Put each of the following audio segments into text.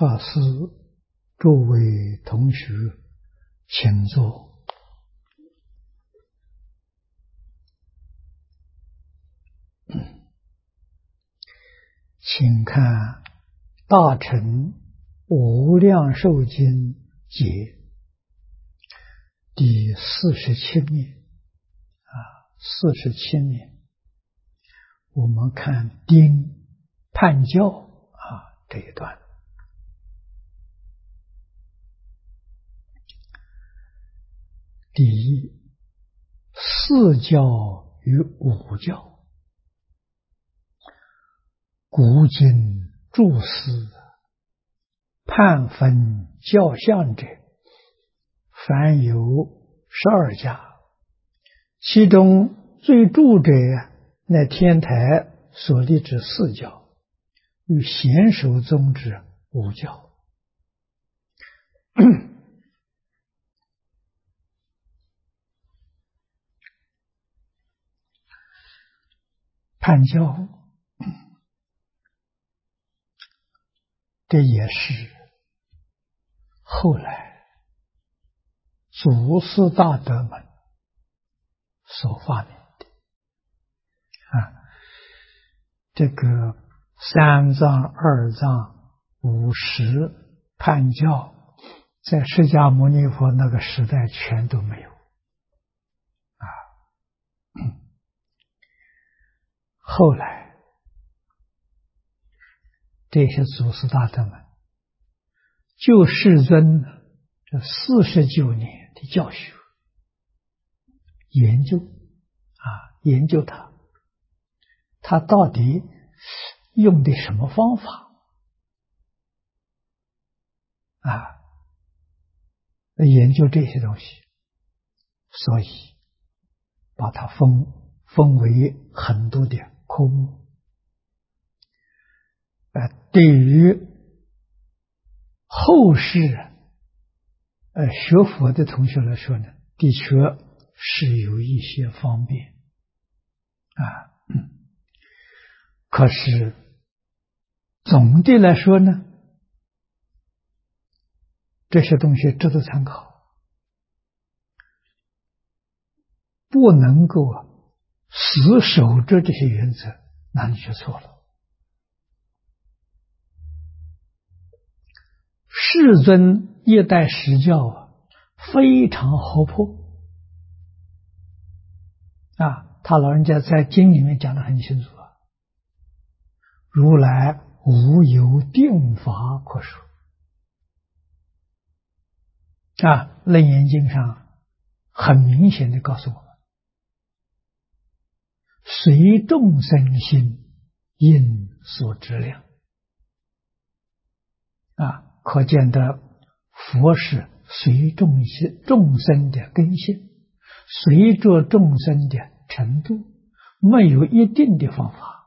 法师，诸位同学，请坐。请看《大乘无量寿经》解第47面47面，我们看丁判教这一段。第一，四教与五教，古今诸师判分教相者，凡有12家，其中最著者乃天台所立之四教，与显首宗之五教。判教，这也是后来祖师大德们所发明的这个三藏、二藏、五十判教，在释迦牟尼佛那个时代全都没有后来这些祖师大德们就世尊这49年的教学研究他到底用的什么方法研究这些东西，所以把它分为很多的科目。对于后世学佛的同学来说呢，的确是有一些方便可是总的来说呢，这些东西值得参考，不能够死守着这些原则，那你就错了。世尊一代实教非常活泼他老人家在经里面讲得很清楚如来无有定法可说楞严经上很明显的告诉我们，随众生心应所知量可见的佛是随众生的根性，随着众生的程度，没有一定的方法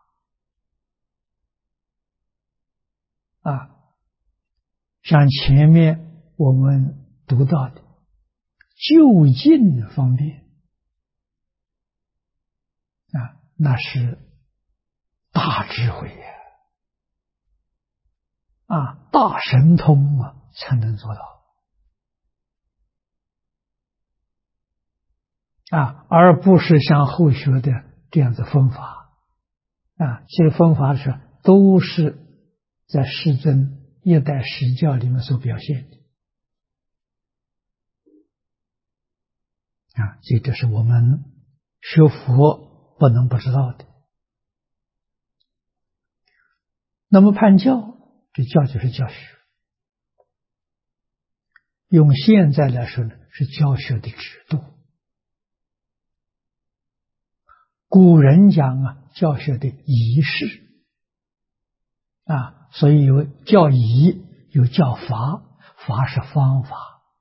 像前面我们读到的就近方面那是大智慧大神通才能做到而不是像后学的这样子分法这些分法都是在世尊一代实教里面所表现的这是我们学佛不能不知道的。那么判教，这教就是教学，用现在来说呢，是教学的制度。古人讲教学的仪式所以有教仪，有教法，法是方法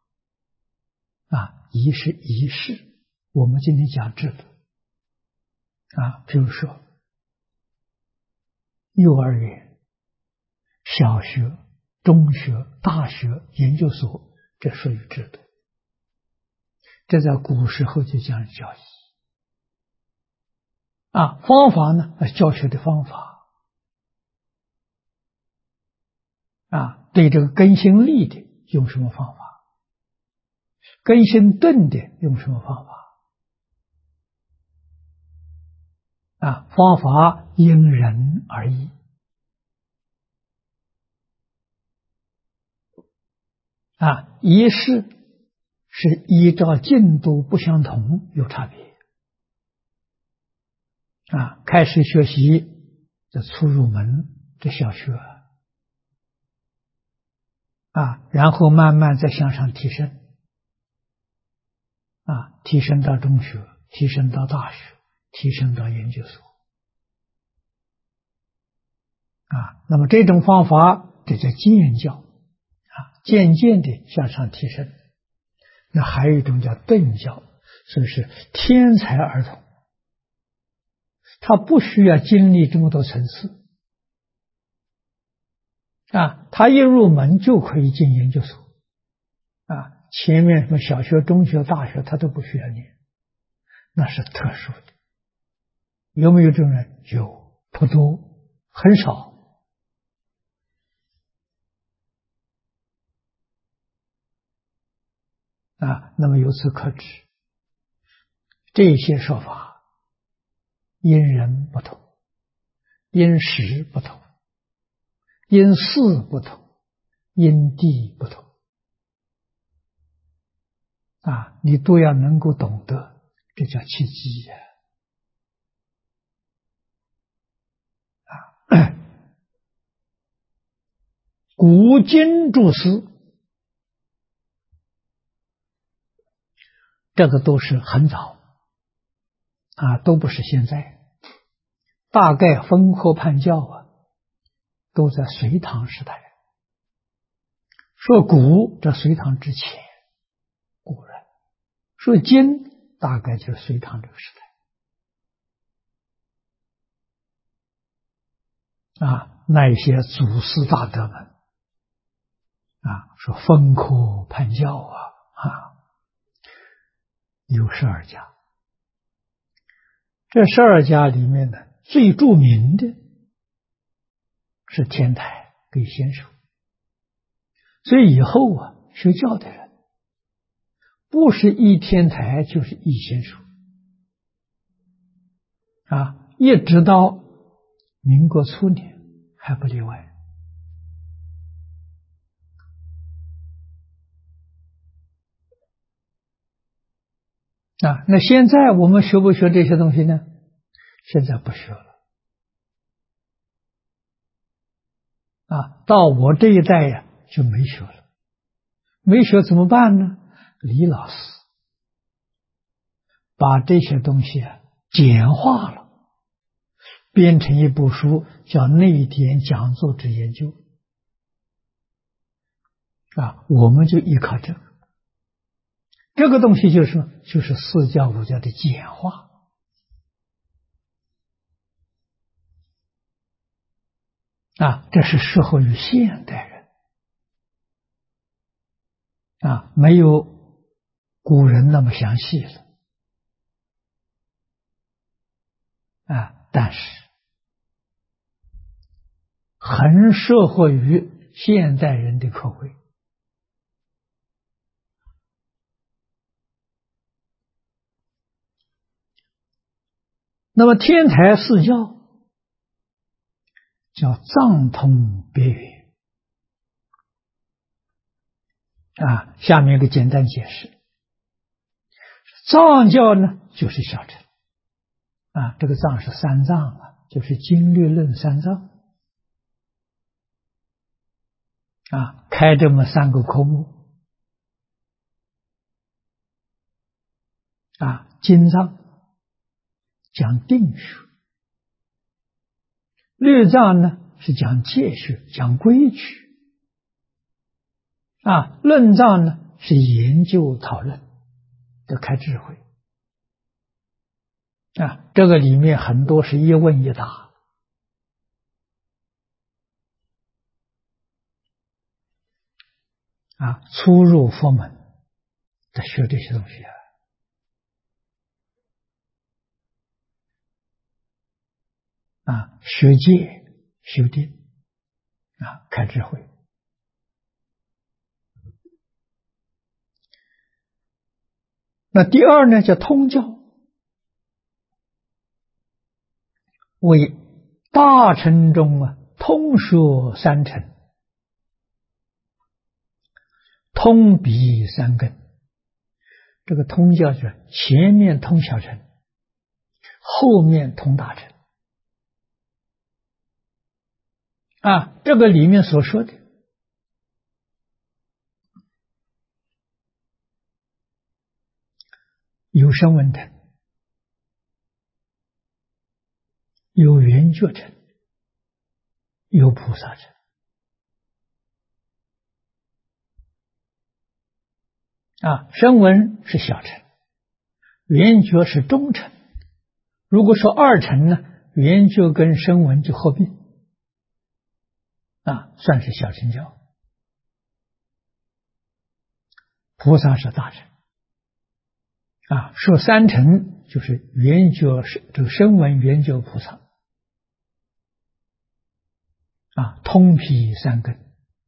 仪是仪式。我们今天讲制度比如说幼儿园、小学、中学、大学、研究所，这属于制度。这在古时候就讲教仪方法呢，教学的方法对这个根性利的用什么方法，根性钝的用什么方法方法因人而异仪式是依照进度不相同有差别开始学习这初入门这小学然后慢慢再向上提升提升到中学，提升到大学，提升到研究所那么这种方法这叫渐教渐渐的向上提升。那还有一种叫顿教，所以是天才儿童，他不需要经历这么多层次他一入门就可以进研究所前面什么小学、中学、大学他都不需要念，那是特殊的。有没有这种人？有，不多，很少那么由此可知，这些说法因人不同，因时不同，因事不同，因地不同你都要能够懂得，这叫契机古今诸史这个都是很早都不是现在，大概分科判教都在隋唐时代。说古，这隋唐之前，古人；说今，大概就是隋唐这个时代那一些祖师大德们说分科判教有12家。这12家里面呢，最著名的是天台跟仙手。所以以后学教的人不是一天台就是一仙手一直到民国初年还不例外那现在我们学不学这些东西呢？现在不学了到我这一代就没学了。没学怎么办呢？李老师把这些东西简化了，编成一部书，叫《内典讲座之研究》我们就依靠这个。这个东西就是四教五教的简化这是适合于现代人没有古人那么详细了但是很适合于现代人的口味那么天台四教叫藏通别圆下面一个简单解释。藏教呢就是小乘这个藏是三藏就是经律论三藏开这么3个科目经藏讲定学，律藏呢是讲戒学，讲规矩论藏呢是研究讨论的开智慧这个里面很多是一问一答初入佛门得学这些东西学戒修定开智慧那第二呢，叫通教，为大乘中通说三乘，通比三根。这个通教就是前面通小乘，后面通大乘。这个里面所说的有声闻乘，有圆觉乘，有菩萨乘。声闻是小乘，圆觉是中乘。如果说二乘呢，圆觉跟声闻就合并，算是小乘教。菩萨是大乘。说三乘就是圆觉这个声闻、圆觉、菩萨。通辟三根。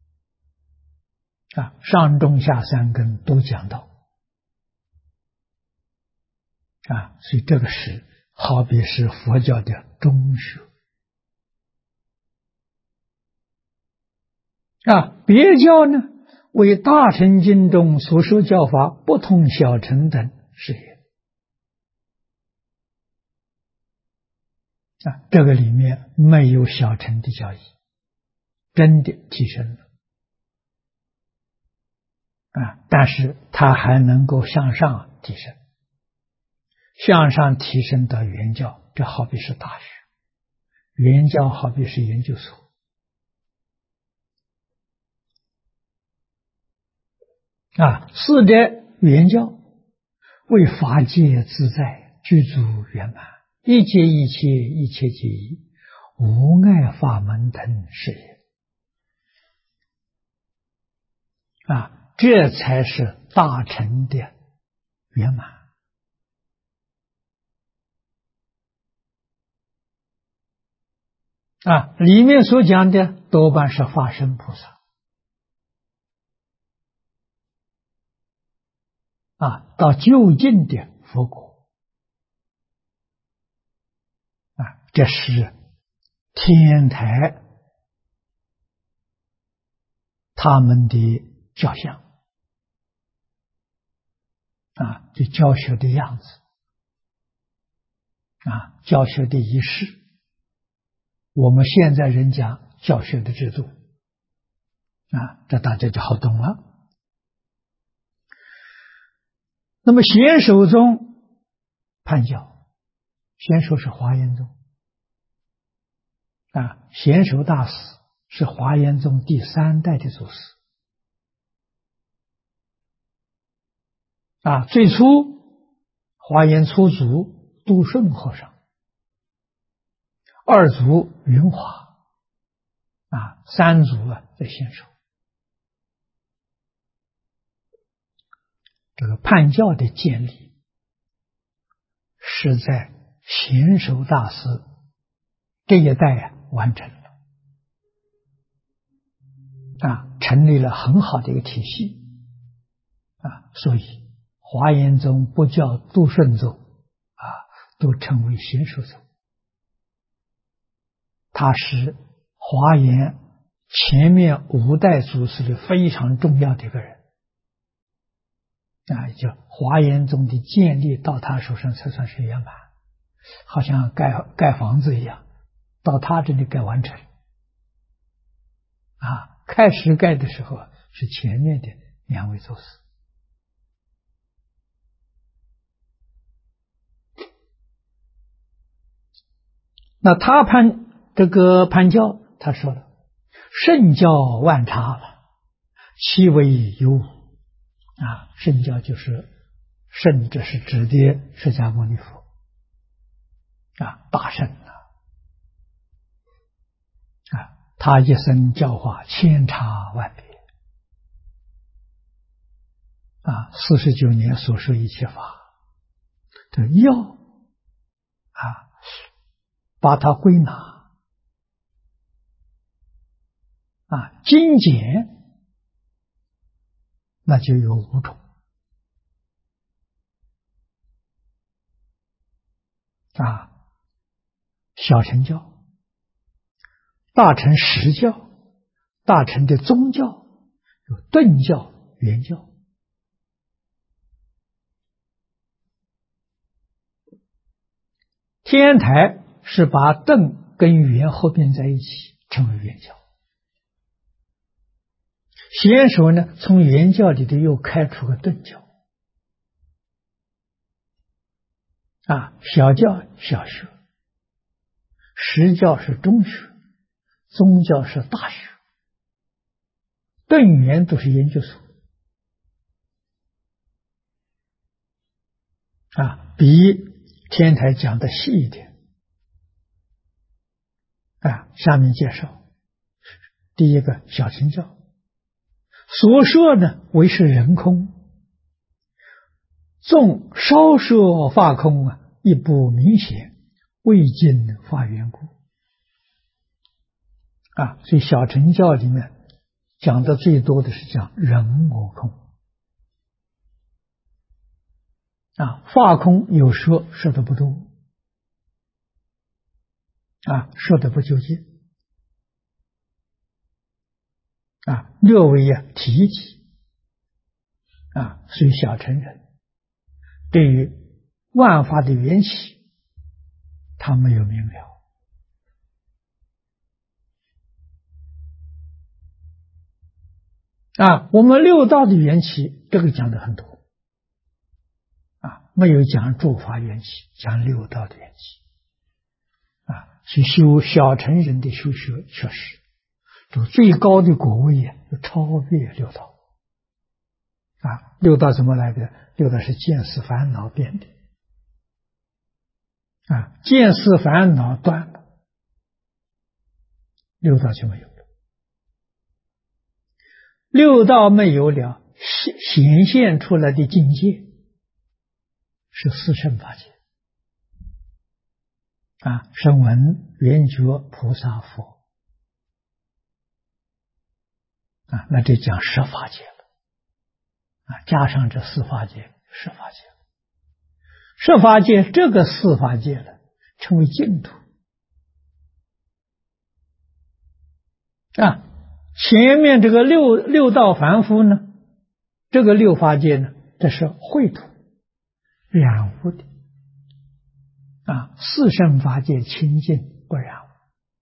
上中下三根都讲到。所以这个是好比是佛教的中学。别教呢，为大乘经中所说教法不同小乘等是也。这个里面没有小乘的教义，真的提升了。但是它还能够向上提升，向上提升到圆教，这好比是大学，圆教好比是研究所。四者圆教为法界自在具足圆满，一切一切一切皆一，无碍法门等是也。这才是大乘的圆满。里面所讲的多半是法身菩萨。到究竟的佛果。这是天台他们的教相。这教学的样子。教学的仪式。我们现在人讲教学的制度。这大家就好懂了。那么显首宗判教，显首是华严宗。显首大师是华严宗第3代的祖师。最初华严初祖杜顺和尚，二祖云华，三祖在显首。这个判教的建立是在显首大师这一代完成了。成立了很好的一个体系。所以华严宗不叫杜顺宗，都称为显首宗。他是华严前面5代祖师里非常重要的一个人。就华严宗的建立到他手上才算是圆满，好像盖房子一样，到他这里盖完成。开始盖的时候是前面的2位祖师。那他这个判教，他说了：圣教万差了，其为有五。圣教就是圣，这是指的释迦牟尼佛。大圣他一生教化千差万别。49年所说一切法，这要把它归纳精简，那就有5种。 啊，小乘教、大乘实教、大乘的宗教，有顿教、圆教。天台是把顿跟圆合并在一起，称为圆教。贤首呢，从圆教里头又开出个顿教。小教小学，实教是中学，宗教是大学，顿圆都是研究所。比天台讲的细一点。下面介绍第一个小乘教，所说呢为是人空，纵稍说法空亦不明显，未尽法缘故。所以小乘教里面讲的最多的是讲人我空。法空有说的不多，说的不究竟，略微提及。所以小乘人对于万法的缘起，他没有明了。我们六道的缘起，这个讲的很多。没有讲诸法缘起，讲六道的缘起。去修小乘人的修学，确实就最高的果位就超越六道。六道怎么来的？六道是见思烦恼变的。见思烦恼断了，六道就没有了。六道没有了，显现出来的境界是四圣法界。声闻、缘觉、菩萨、佛。那这讲十法界了。加上这四法界，十法界。十法界这个四法界了，称为净土。前面这个六道凡夫呢，这个六法界呢，这是秽土，染污的。四圣法界清净不染污。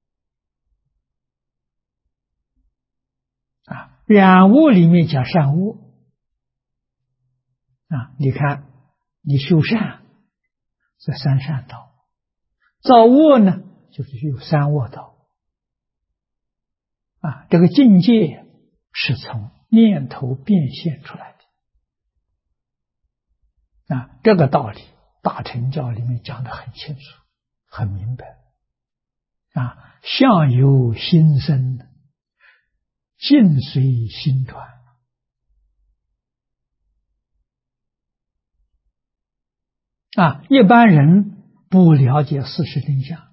染污里面讲善恶。你看你修善是三善道，造恶呢就是有三恶道。这个境界是从念头变现出来的。这个道理大乘教里面讲得很清楚很明白。相由心生，境随心转。一般人不了解事实真相。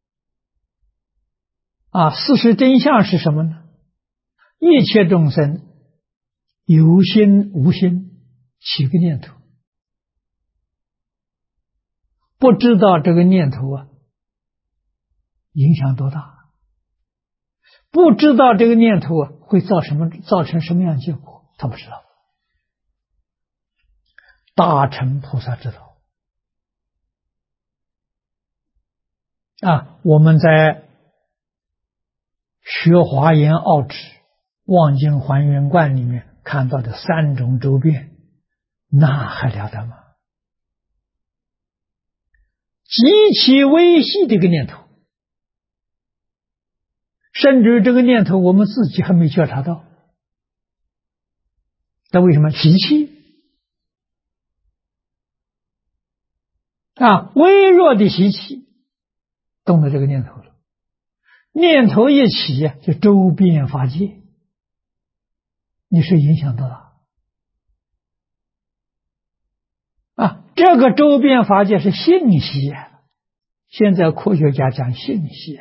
事实真相是什么呢？一切众生有心无心起个念头，不知道这个念头影响多大，不知道这个念头会造成什么样的结果，他不知道。大乘菩萨知道。我们在学华严奥旨望经还原观里面看到的三种周遍，那还了得吗？极其微细的一个念头，甚至这个念头我们自己还没觉察到。那为什么？习气。微弱的习气动了这个念头了，念头一起就周遍法界，你是影响多大？这个周遍法界是信息现在科学家讲信息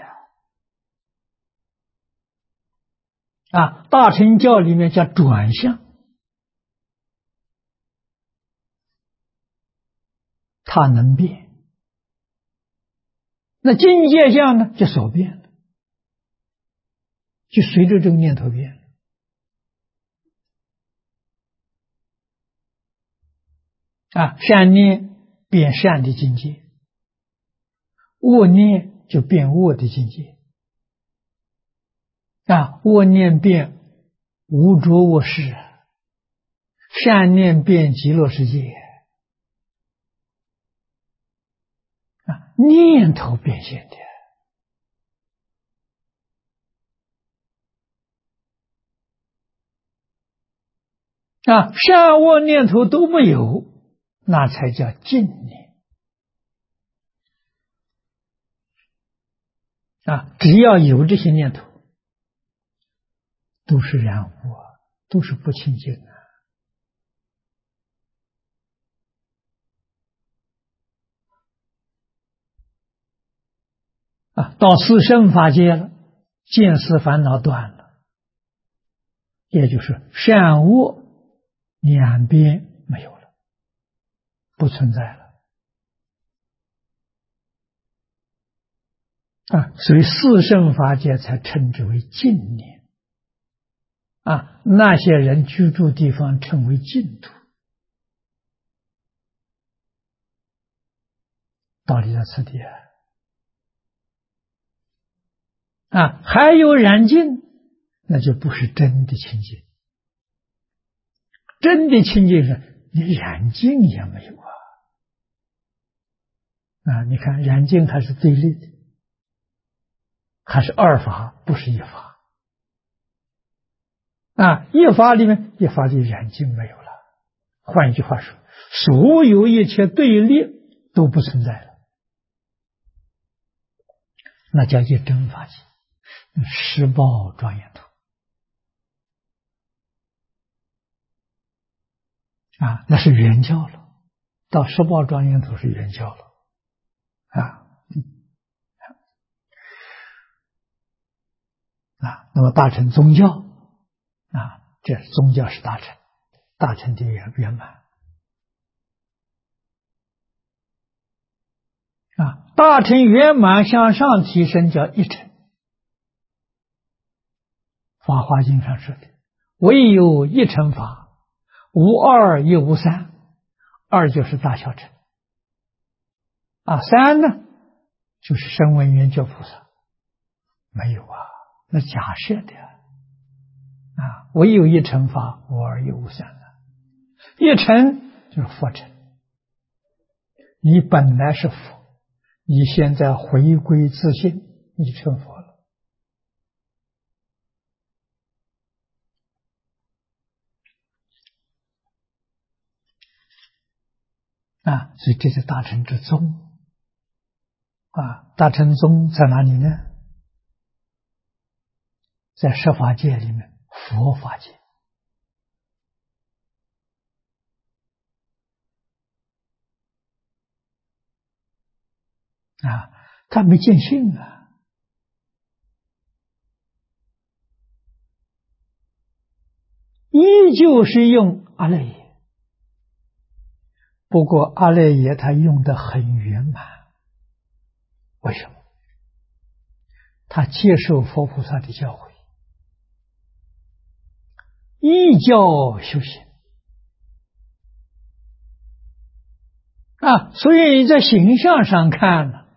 大乘教里面讲转向，它能变， 那境界相呢，就所变了，就随着这个念头变了。善念变善的境界，恶念就变恶的境界。恶念变无着无事，善念变极乐世界。念头变现的。善恶念头都没有，那才叫净念。只要有这些念头，都是染污，都是不清净到四圣法界了，见思烦恼断了，也就是善恶两边没有了，不存在了。所以四圣法界才称之为净念。那些人居住地方称为净土。道理在此地还有染净，那就不是真的清净。真的清净是你染净也没有你看染净还是对立的，还是二法，不是一法。一法里面，一法里染净没有了。换一句话说，所有一切对立都不存在了，那叫一真法界，十报庄严土那是圆教了。到十报庄严土是圆教了那么大乘宗教这宗教是大乘，大乘的圆满大乘圆满向上提升叫一乘。法华经上说的，唯有一乘法，无二亦无三。二就是大小乘三呢就是声闻缘觉菩萨。没有那假设的唯有一乘法，无二亦无三一乘就是佛乘。你本来是佛，你现在回归自信，你成佛了所以这是大乘之宗大乘宗在哪里呢？在十法界里面，佛法界他没见性依旧是用阿赖耶，不过阿赖耶他用得很圆满。为什么？他接受佛菩萨的教诲，依教修行所以在形象上看呢，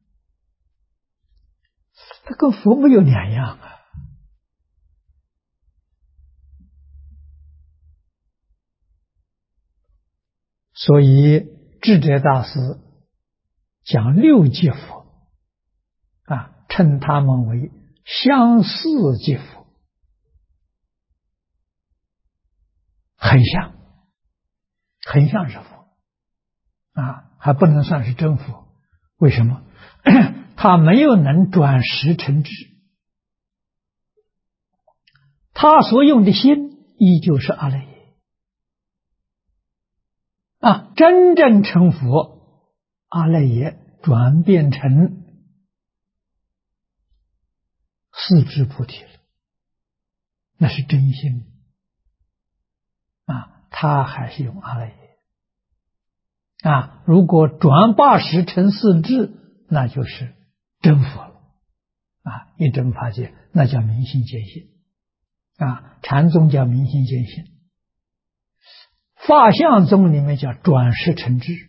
他跟佛没有两样所以智者大师讲六界佛称他们为相似界佛，很像，很像是佛还不能算是真佛。为什么？他没有能转识成智，他所用的心依旧是阿赖耶真正成佛，阿赖耶转变成四智菩提了，那是真心他还是用阿赖耶如果转八识成四智，那就是真佛了啊！一真法界，那叫明心见性啊！禅宗叫明心见性，法相宗里面叫转识成智。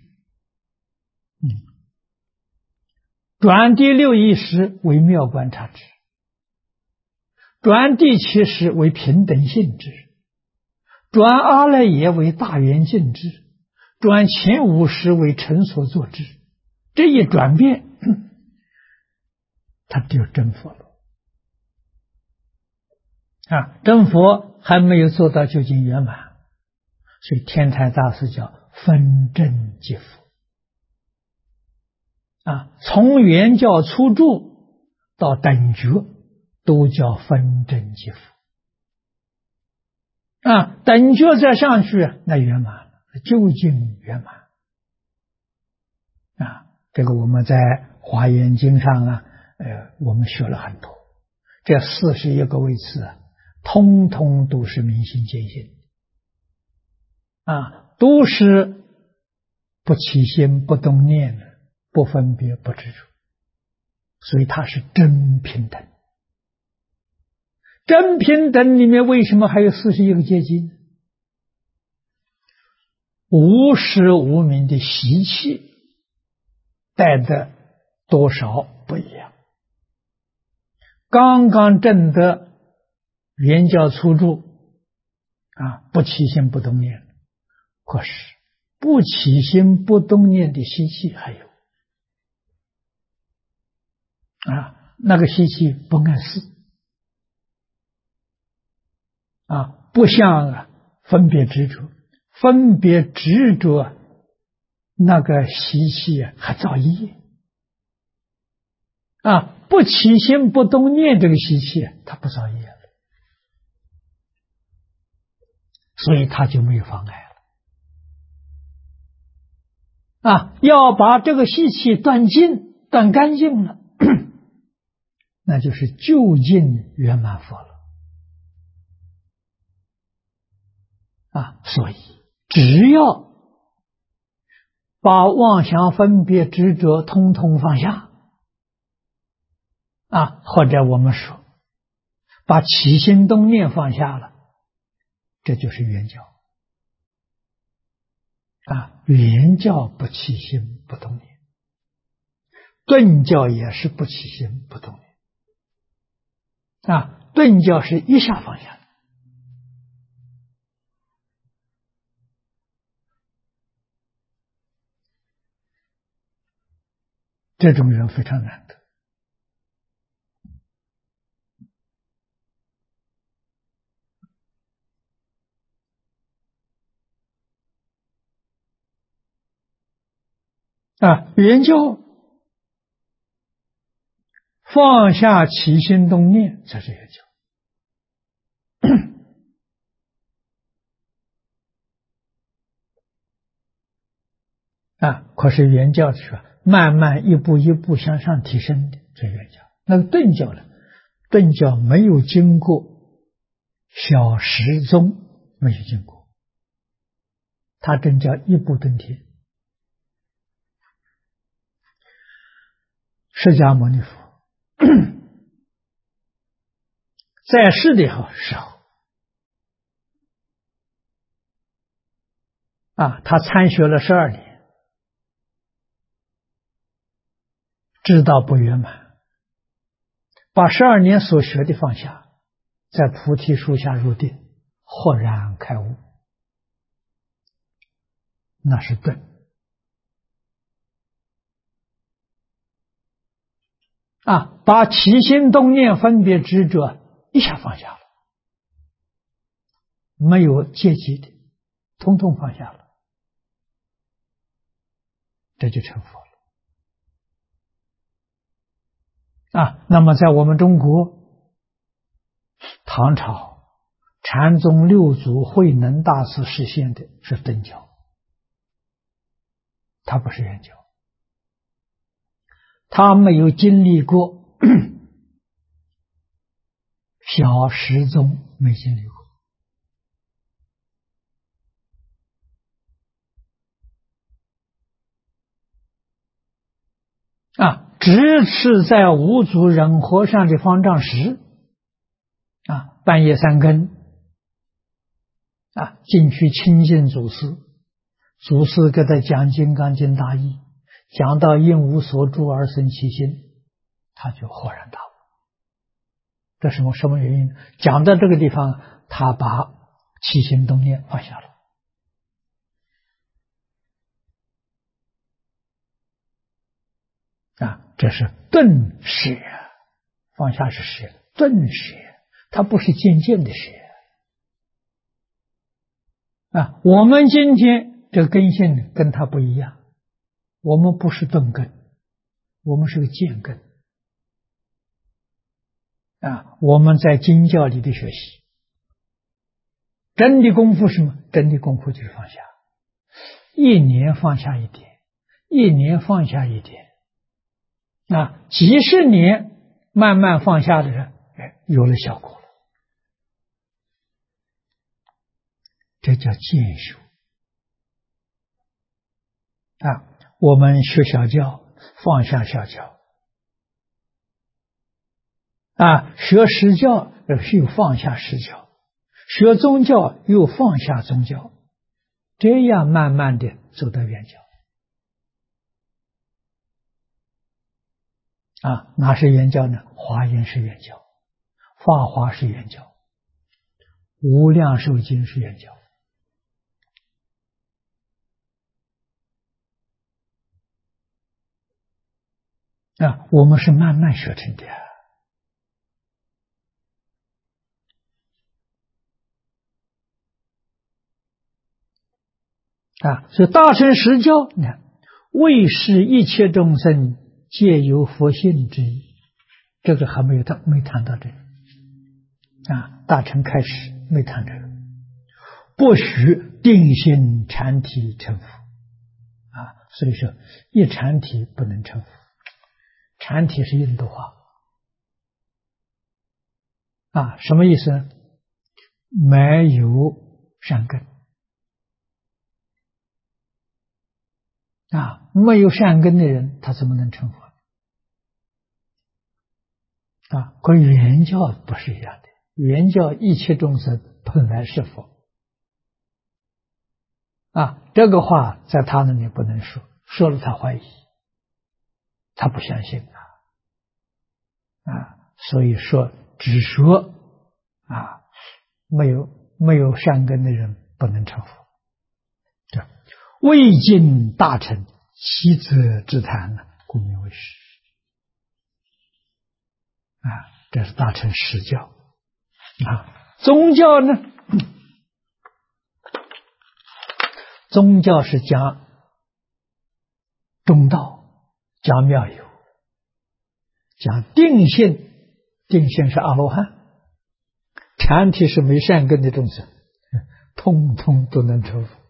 转第六意识为妙观察智，转第七识为平等性智，转阿赖耶为大圆净智，转前五识为成所作智。这一转变，他就真佛了啊！真佛还没有做到究竟圆满，所以天台大师叫分真即佛啊！从圆教初住到等觉，都叫分真即佛啊！等觉再上去，那圆满了，究竟圆满啊！这个我们在华严经上啊，我们学了很多，这41个位次啊，通通都是明心见性啊，都是不起心不动念的，不分别不执着，所以它是真平等。真平等里面为什么还有41个阶级呢？无始无明的习气带的多少不一样。刚刚证得圆教初住啊，不起心不动念，可是不起心不动念的习气还有啊，那个习气不碍事啊，不像分别执着，分别执着那个习气还造业啊，不起心不动念这个习气它不造业了，所以它就没有妨碍了啊。要把这个习气断尽断干净了，那就是究竟圆满佛了啊。所以只要把妄想分别执着通通放下啊，或者我们说把起心动念放下了，这就是圆教啊。圆教不起心不动念，顿教也是不起心不动念啊。顿教是一下放下的，这种人非常难得啊。圆教放下起心动念才是圆教啊。可是圆教是慢慢一步一步向上提升的，这圆教。那个顿教呢？顿教没有经过小时宗，没有经过，它真叫一步登天。释迦牟尼佛在世的时候啊，他参学了12年，知道不圆满，把12年所学的放下，在菩提树下入定，豁然开悟，那是顿啊。把起心动念分别执着一下放下了，没有阶级的，通通放下了，这就成佛了啊。那么在我们中国唐朝禅宗六祖慧能大师实现的是顿教，他不是圆教，他没有经历过小时宗，没经历过啊，只只吃在五祖忍和尚的方丈时，半夜三更，进去亲近祖师，祖师给他讲《金刚经》大义，讲到应无所住而生其心，他就豁然大悟。这是什么原因？讲到这个地方，他把起心动念放下了。这是顿舍，放下是舍，顿舍，它不是渐渐的舍。我们今天这个根性跟他不一样，我们不是顿根，我们是个渐根。我们在经教里的学习，真的功夫是什么？真的功夫就是放下，一年放下一点，一年放下一点，几十年慢慢放下的人，有了效果了。这叫渐修。我们学小教，放下小教。学实教又放下实教，学宗教又放下宗教，这样慢慢的走到圆教。哪是圆教呢？华严是圆教，法华是圆教，无量寿经是圆教。我们是慢慢学成的。所以大乘实教呢，为使一切众生皆有佛性之意，这个还没谈到这个。大乘开始没谈这个，不许定心禅体成佛。所以说一禅体不能成佛，禅体是印度话。什么意思呢？没有善根。没有善根的人，他怎么能成佛？跟原教不是一样的，原教一切众生本来是佛。这个话在他那里不能说，说了他怀疑，他不相信所以说只说没有善根的人不能成佛。未尽大乘，其则之谈呢，故名为实。这是大乘实教。宗教呢？宗教是讲中道，讲妙有，讲定性，定性是阿罗汉，禅体是没善根的众生，通通都能成佛。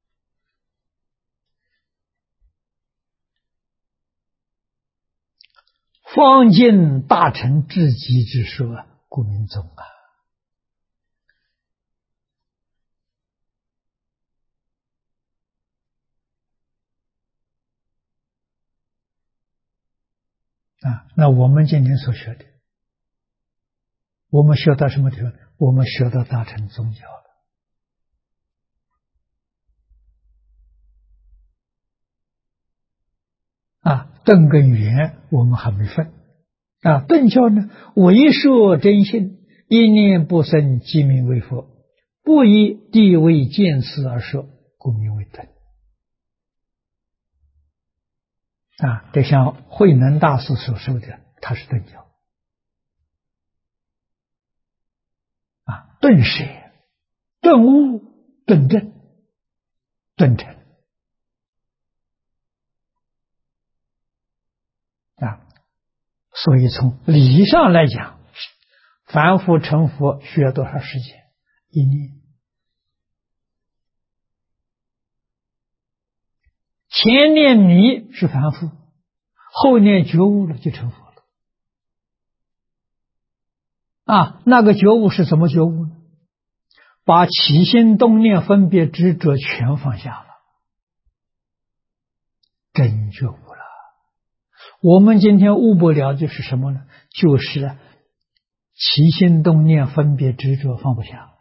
方尽大乘至极之说，故名宗那我们今天所学的，我们学到什么地方？我们学到大乘宗教了。顿跟圆我们还没分。顿教呢，为说真性，一念不生，即名为佛，不以地位见识而说，故名为顿。这像慧能大师所说的，他是顿教。顿舍、顿悟、顿正、顿成。所以从理上来讲，凡夫成佛需要多少时间？一念。前念迷是凡夫，后念觉悟了就成佛了。那个觉悟是怎么觉悟呢？把起心动念分别执着全放下了，真觉悟了。 我们今天悟不了的是什么呢？就是起心动念、分别执着放不下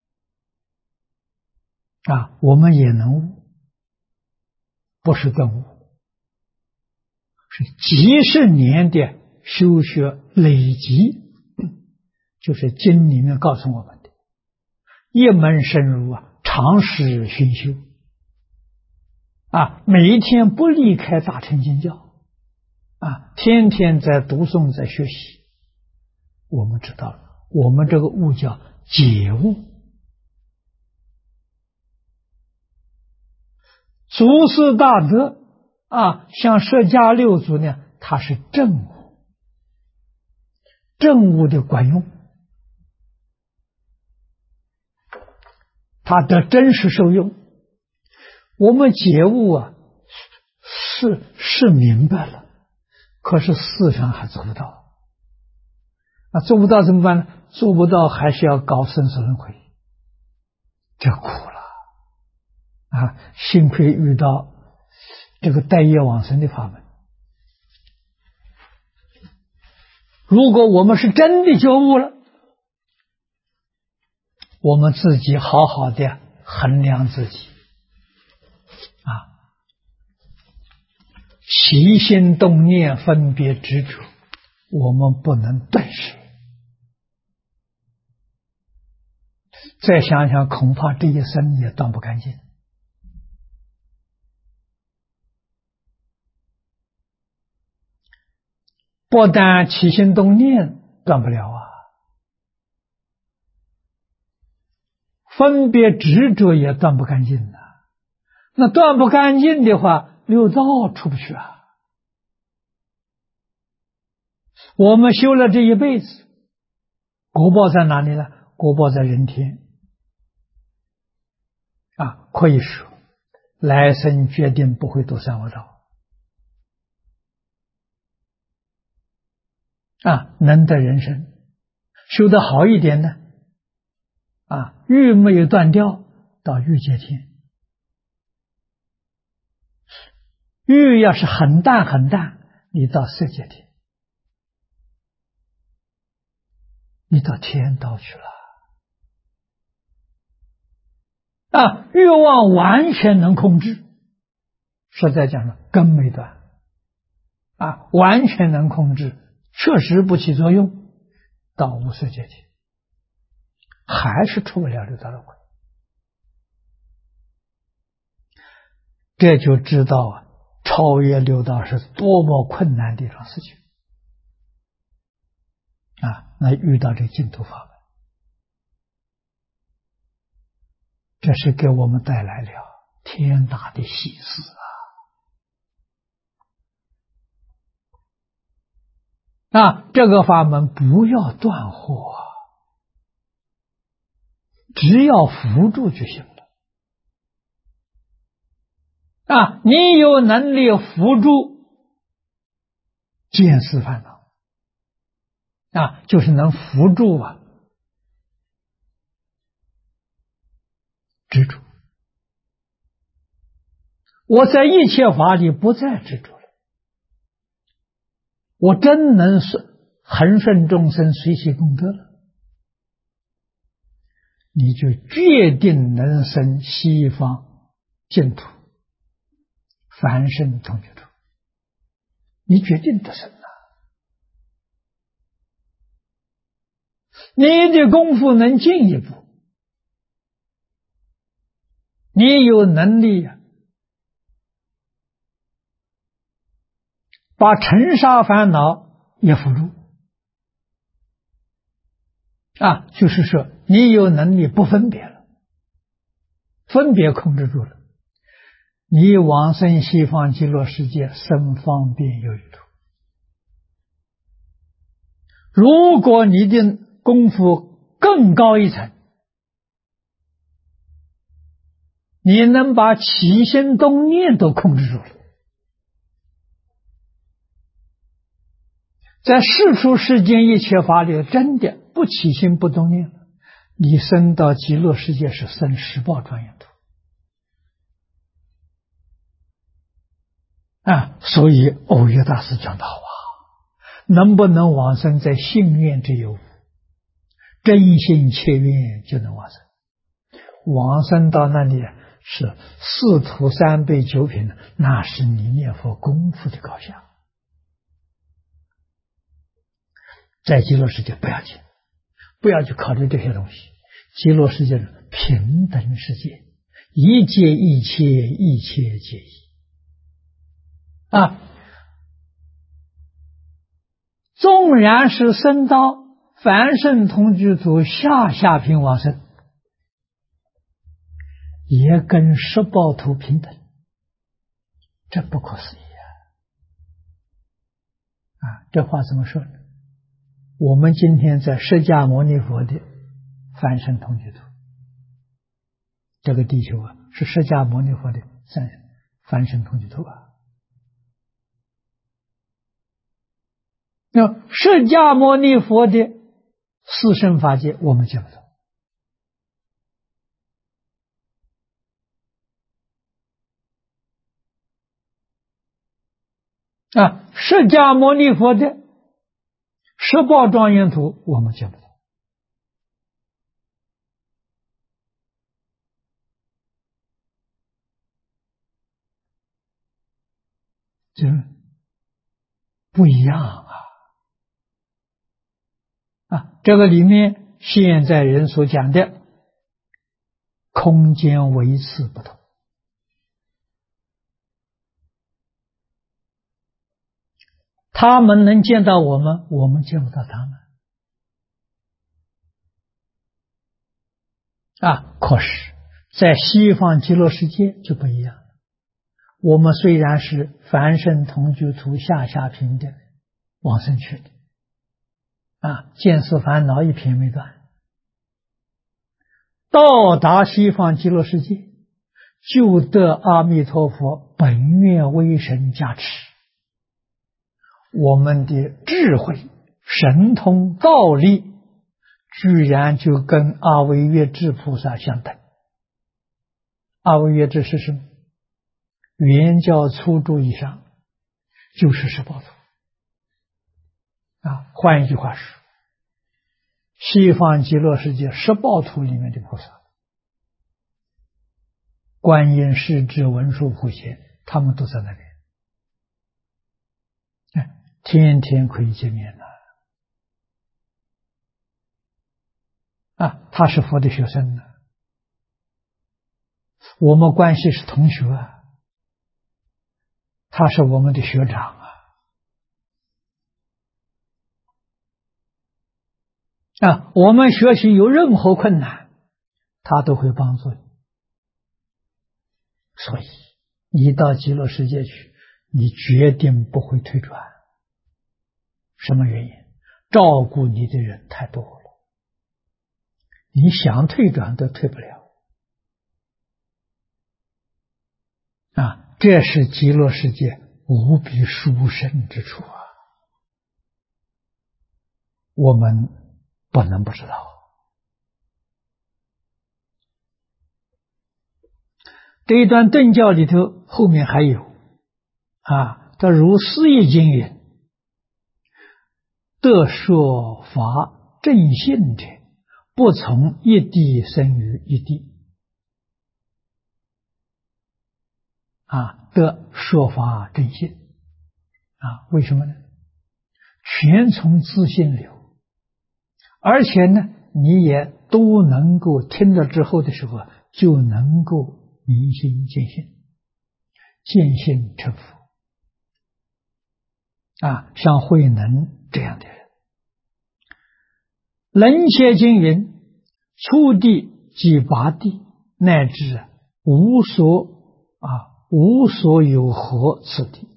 我们也能悟，不是顿悟，是几十年的修学累积，就是经里面告诉我们的，一门深入常识熏修每一天不离开大乘经教天天在读诵，在学习，我们知道了，我们这个悟叫解悟。祖师大德像释迦六祖呢，他是正悟，正悟的管用，他的真实受用。我们解悟是明白了，可是事上还做不到做不到怎么办呢？做不到还是要搞生死轮回，这苦了幸亏遇到这个带业往生的法门。如果我们是真的觉悟了，我们自己好好的衡量自己起心动念、分别执着，我们不能断舍。再想想，恐怕这一生也断不干净不但起心动念断不了分别执着也断不干净那断不干净的话，六道出不去我们修了这一辈子，果报在哪里呢？果报在人天可以说来生决定不会堕三恶道能得人身，修得好一点呢欲没有断掉，到欲界天。欲要是很淡很淡，你到色界天，你到天道去了欲望完全能控制，实在讲了根没断完全能控制，确实不起作用，到无色界天还是出不了六道轮回。这就知道超越六道是多么困难的一桩事情那遇到这净土法门，这是给我们带来了天大的喜事这个法门不要断惑只要扶助就行了你有能力扶助见思烦恼就是能扶助执着。我在一切法里不再执着了，我真能恒顺众生，随喜功德了，你就决定能生西方净土凡圣同居土，你决定得生你的功夫能进一步，你有能力把尘沙烦恼也扶住就是说你有能力不分别了，分别控制住了，你往生西方极乐世界生方便有余土。如果你的功夫更高一层，你能把起心动念都控制住了，在世出世间一切法里真的不起心不动念，你升到极乐世界是生十报庄严土所以欧约大师讲到能不能往生在信愿之有无，真心切愿就能往生。往生到那里是四土三辈九品，那是你念佛功夫的高下。在极乐世界不要紧，不要去考虑这些东西。极乐世界是平等世界，一切一切，一切皆一。纵然是升到凡圣同居土下品往生，也跟十报土平等，这不可思议这话怎么说呢？我们今天在释迦牟尼佛的凡圣同居土，这个地球是释迦牟尼佛的凡圣同居土那释迦牟尼佛的四圣法界我们见不到释迦牟尼佛的十报庄严土我们见不到这不一样这个里面现在人所讲的空间维次不同，他们能见到我们，我们见不到他们可是在西方极乐世界就不一样。我们虽然是凡圣同居土下品的往生去的见思烦恼一片没断，到达西方极乐世界，就得阿弥陀佛本愿威神加持，我们的智慧、神通、道力，居然就跟阿惟越致菩萨相等。阿惟越致是什么？原教初住以上，就是十报土换一句话说，西方极乐世界十报土里面的菩萨，观音、势至、文殊、普贤，他们都在那边，天天可以见面他是佛的学生我们关系是同学他是我们的学长我们学习有任何困难，他都会帮助你。所以你到极乐世界去，你决定不会退转。什么原因？照顾你的人太多了，你想退转都退不了这是极乐世界无比殊胜之处我们不能不知道。这一段顿教里头后面还有他如四义经云，得说法正信者，不从一地生于一地得说法正信为什么呢？全从自信流，而且呢你也都能够听了之后的时候就能够明心见性，见性成佛像慧能这样的人。楞伽经云，初地即拔地，乃至无所有何次第，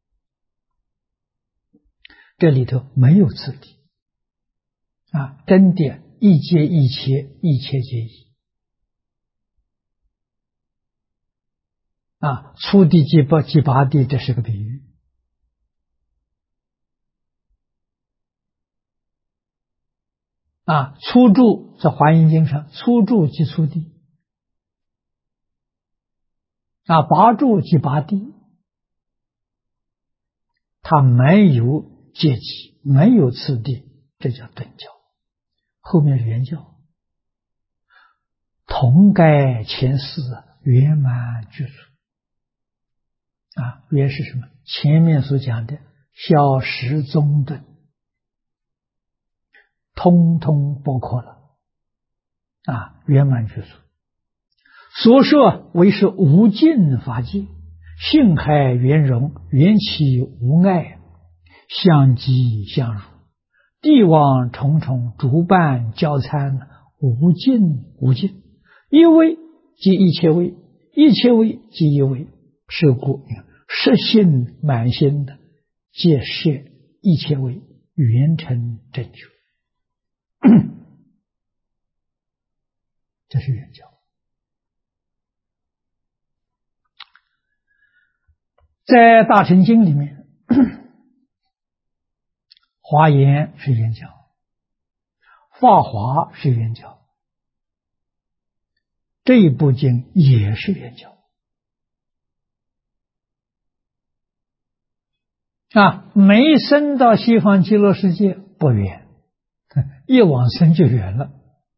这里头没有次第真的一切一切，一切皆一初地即拔地，这是个比喻初住在华严经上，初住即初地拔住即拔地它没有阶级，没有次第，这叫顿教。后面是圆教，同盖前四圆满具足。圆是什么？前面所讲的小时中顿，通通包括了。圆满具足。所说为是无尽法界，性海圆融，缘起无碍，相即相如，地网重重，诸伴交参，无尽无尽。一位即一切位，一切位即一位。是故实性满心的，皆摄一切位，圆成正觉。这是圆教。在大乘经里面，华严是圆教，法华是圆教，这一部经也是圆教。没生到西方极乐世界不圆，一往生就圆了。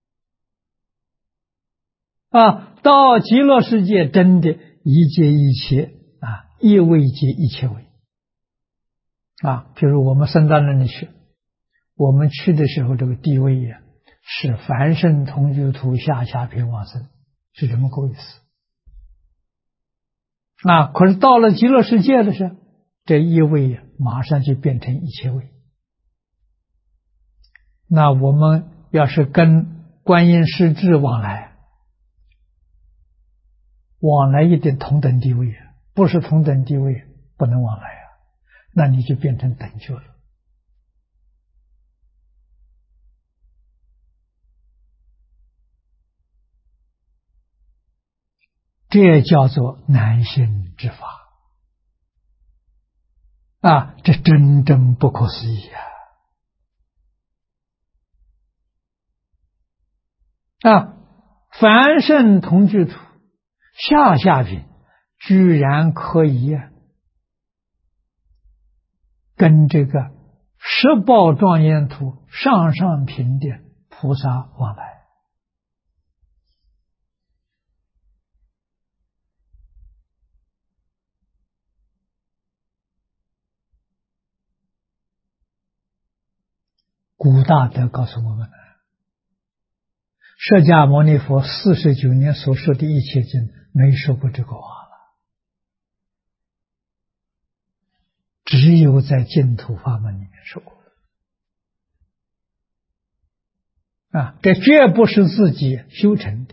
到极乐世界真的一切一切一位即一切位。比如我们升到那里去，我们去的时候这个地位是凡圣同居土下品往生，是这么个意思。可是到了极乐世界的时候，这一位马上就变成一切位。那我们要是跟观音师智往来一定同等地位，不是同等地位不能往来那你就变成等觉了。这叫做难行之法这真正不可思议凡圣同居土下品居然可以跟这个十报庄严土上品的菩萨往来。古大德告诉我们，释迦牟尼佛49年所说的一切经没说过这个话了，只有在净土法门里面说过。这绝不是自己修成的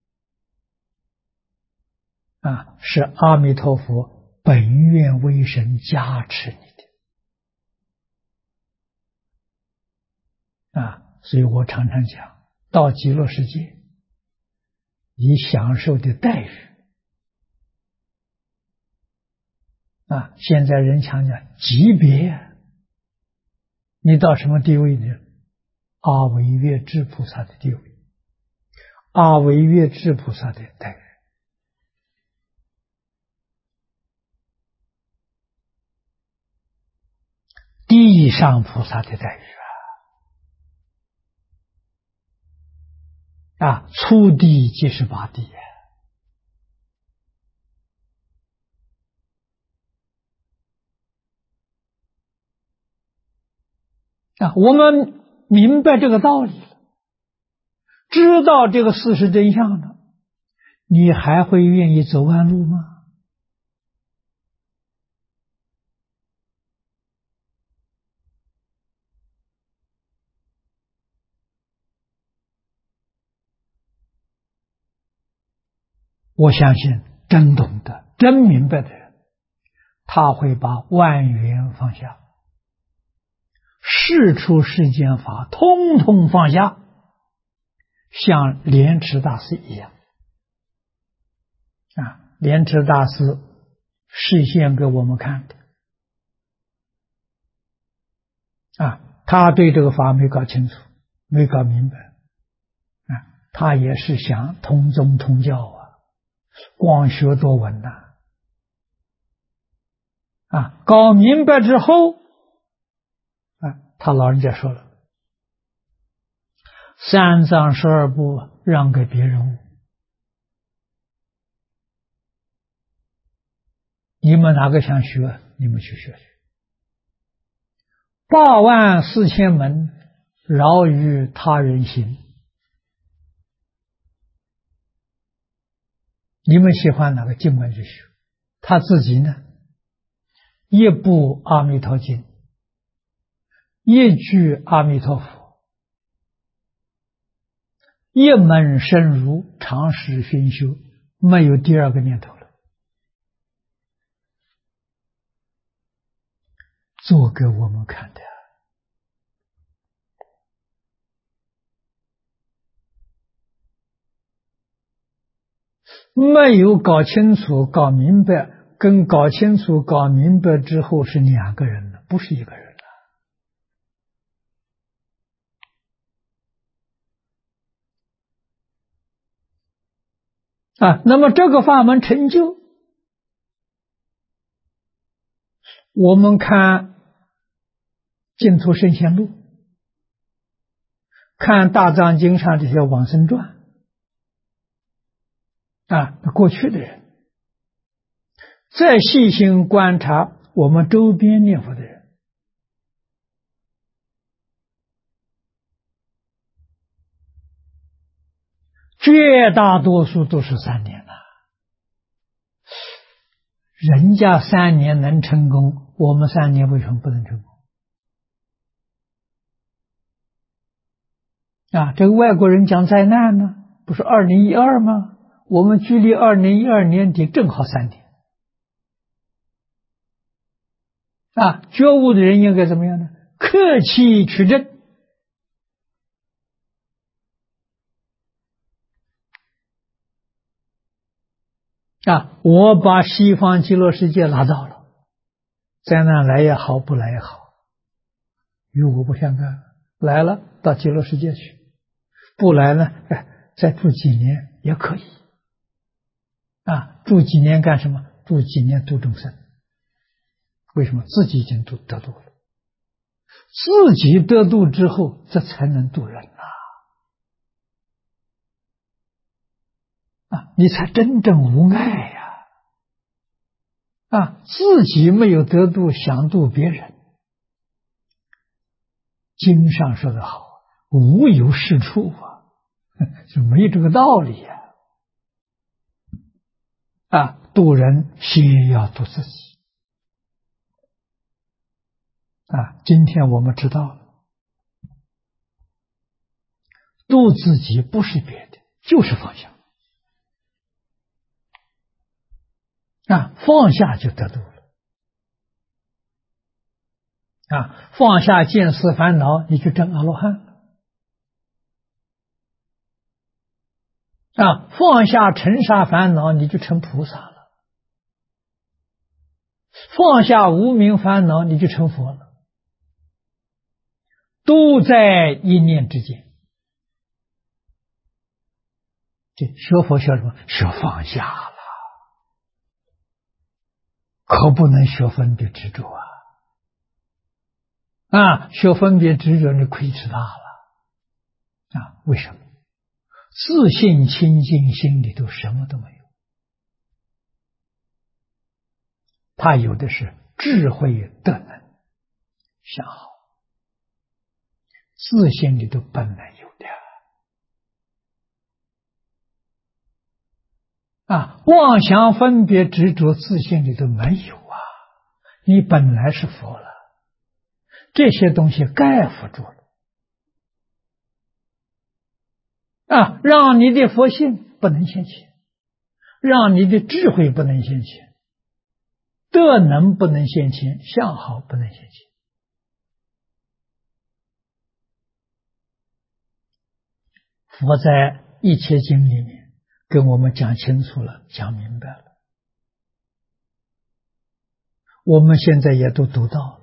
是阿弥陀佛本愿威神加持你的所以我常常讲，到极乐世界你享受的待遇现在人强调级别你到什么地位呢？阿惟越致菩萨的地位，阿惟越致菩萨的待遇，地上菩萨的待遇初地即是八地我们明白这个道理了，知道这个事实真相了，你还会愿意走弯路吗？我相信真懂得真明白的人，他会把万缘放下，世出世间法通通放下，像莲池大师一样莲池大师示现给我们看的他对这个法没搞清楚，没搞明白他也是想通宗通教光学多闻搞明白之后，他老人家说了，三藏十二部让给别人悟，你们哪个想学，你们去学学。84000门，饶于他人行。你们喜欢哪个尽管去学。他自己呢，一部阿弥陀经，一句阿弥陀佛，一门深入，常识熏修，没有第二个念头了。做给我们看的。没有搞清楚、搞明白，跟搞清楚、搞明白之后是两个人了，不是一个人了。那么这个法门成就，我们看净土圣贤录，看大藏经上这些往生传，过去的人，再细心观察我们周边念佛的人，绝大多数都是3年了。人家3年能成功，我们3年为什么不能成功？这个外国人讲灾难呢，不是2012吗？我们距离2012年底正好3年。觉悟的人应该怎么样呢？克期取证。我把西方极乐世界拿到了，灾难来也好，不来也好，与我不相干。来了到极乐世界去，不来呢，再住几年也可以。住几年干什么？住几年度众生。为什么？自己已经得度了，自己得度之后，这才能度人你才真正无碍自己没有得度，想度别人。经上说得好，无有是处就没有这个道理度人先要度自己今天我们知道了，度自己不是别的，就是放下放下就得度了放下见思烦恼，你就证阿罗汉了放下尘沙烦恼，你就成菩萨了，放下无明烦恼，你就成佛了，都在一念之间。学佛学什么？学放下了，可不能学分别执着学分别执着，你亏吃大了为什么？自信清净，心里头什么都没有，他有的是智慧德能相好，自信里头本来有的妄想分别执着，自信里头没有你本来是佛了，这些东西盖覆住了让你的佛性不能现前，让你的智慧不能现前，德能不能现前，相好不能现前。佛在一切经里面跟我们讲清楚了，讲明白了，我们现在也都读到了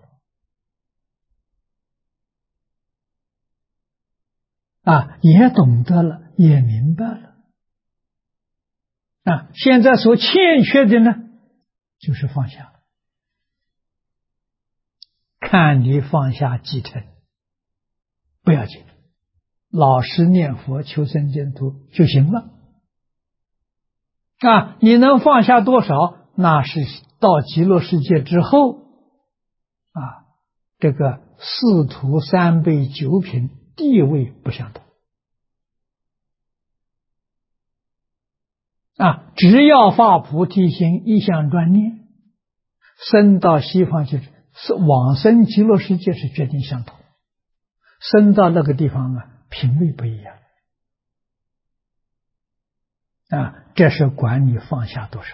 也懂得了，也明白了现在所欠缺的呢，就是放下看你放下几成，不要紧，老实念佛求生净土就行了。你能放下多少，那是到极乐世界之后这个四土三辈九品地位不相同只要发菩提心，一向专念，生到西方去，往生极乐世界是决定相同，生到那个地方品位不一样这是管你放下多少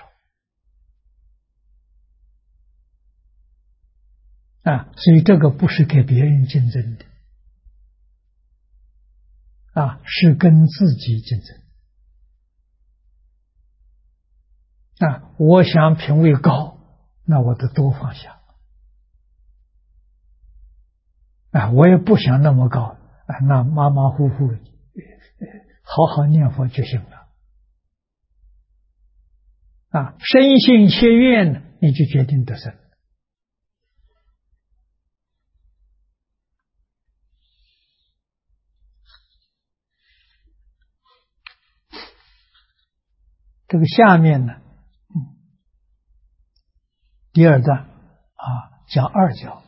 所以这个不是给别人竞争的是跟自己竞争我想品位高，那我得多放下我也不想那么高那马马虎虎好好念佛就行了深信切愿你就决定得生这个下面呢第二段讲二教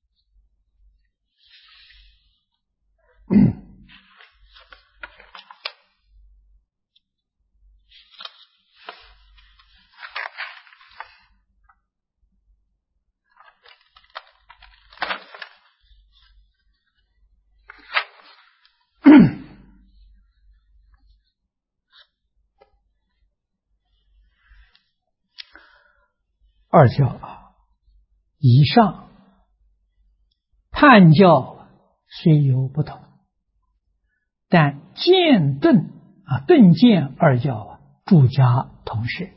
二教以上判教虽有不同，但见顿顿见二教诸家同事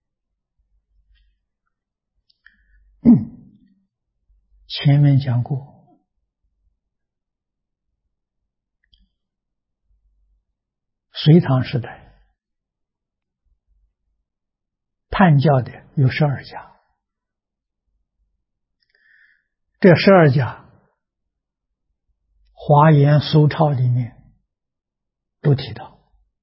前面讲过隋唐时代判教的有12家，这12家华严俗钞里面都提到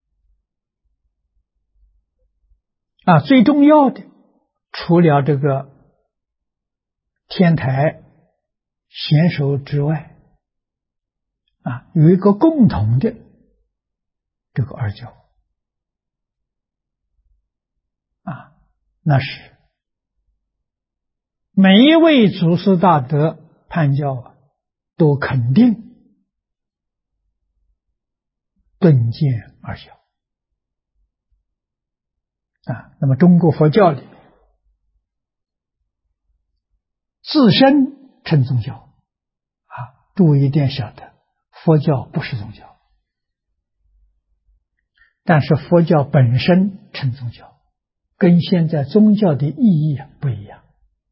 最重要的除了这个天台贤首之外有一个共同的这个二教那是每一位祖师大德判教都肯定顿见二教那么中国佛教里面自身称宗教注意一点晓得佛教不是宗教，但是佛教本身称宗教跟现在宗教的意义不一样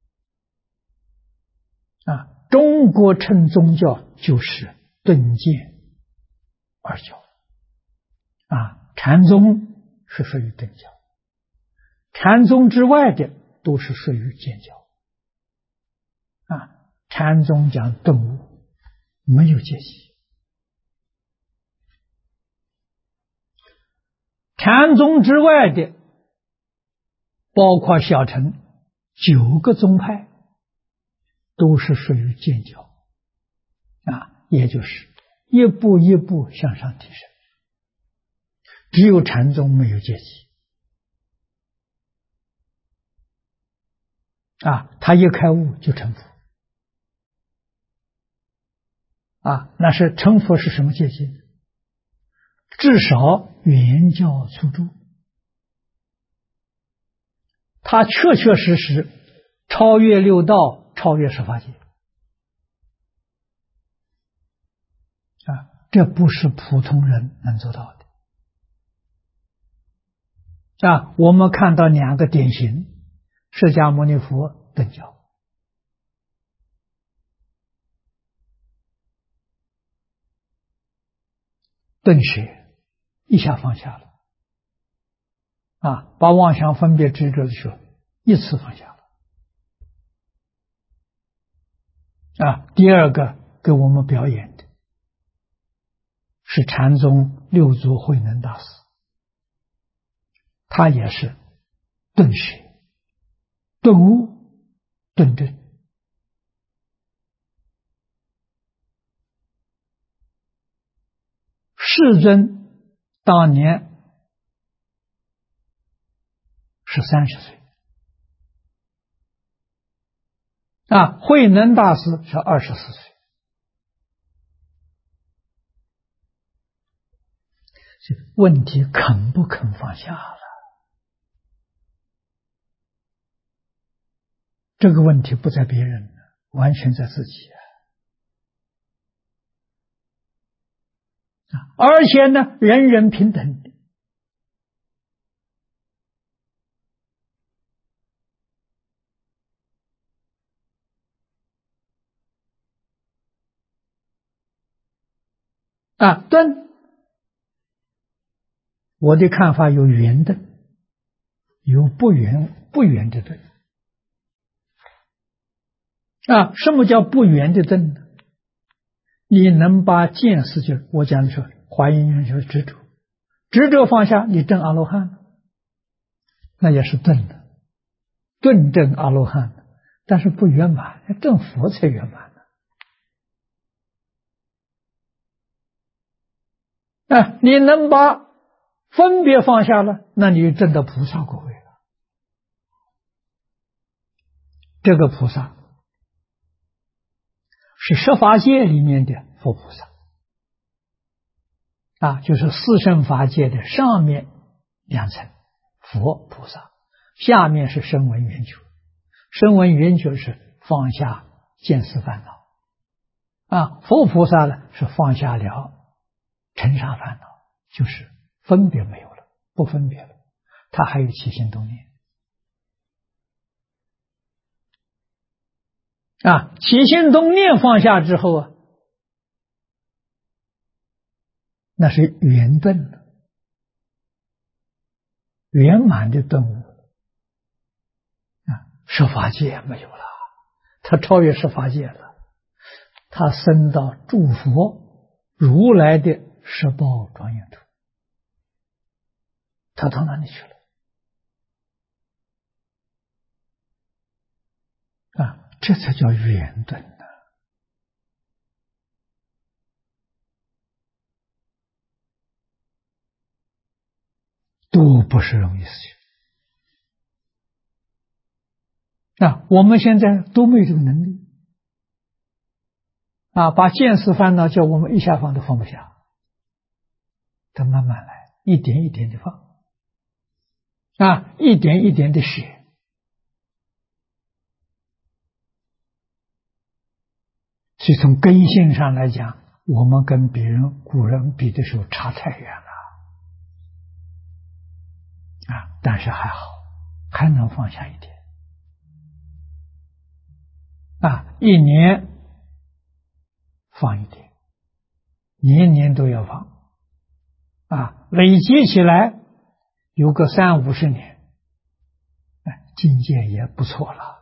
中国称宗教就是顿见二教禅宗是属于顿教，禅宗之外的都是属于见教禅宗讲顿悟，没有阶级，禅宗之外的包括小乘9个宗派都是属于见教也就是一步一步向上提升，只有禅宗没有阶级他一开悟就成佛那是成佛是什么阶级？至少圆教初住，他确确实实超越六道，超越十法界这不是普通人能做到的我们看到2个典型，释迦牟尼佛顿教顿舍一下放下了把妄想分别执着的时候一次放下了第二个给我们表演的是禅宗六祖慧能大师，他也是顿学、顿悟、顿证。世尊当年是30岁，慧能大师是24岁。问题肯不肯放下了？这个问题不在别人，完全在自己。而且呢，人人平等顿，我的看法有圆顿，有不圆的顿。什么叫不圆的顿呢？你能把见识，就我讲的说，华严经就是执着，执着放下，你证阿罗汉，那也是顿的，顿证阿罗汉的，但是不圆满，证佛才圆满呢。你能把分别放下了，那你就证到菩萨果位了。这个菩萨是十法界里面的佛菩萨，就是四圣法界的上面2层佛菩萨，下面是声闻缘觉。声闻缘觉是放下见思烦恼，佛菩萨呢是放下了尘沙烦恼，就是分别没有了，不分别了，他还有起心动念。起心动念放下之后那是圆顿了，圆满的顿悟。十法界没有了，他超越十法界了，他升到诸佛如来的十报庄严土，他到哪里去了？这才叫圆顿呢。都不是容易事情。我们现在都没有这个能力把见思烦恼叫我们一下放都放不下，得慢慢来，一点一点的放一点一点的学。所以从根性上来讲，我们跟别人古人比的时候差太远了但是还好，还能放下一点一年放一点，年年都要放累积起来有个30-50年，境界也不错了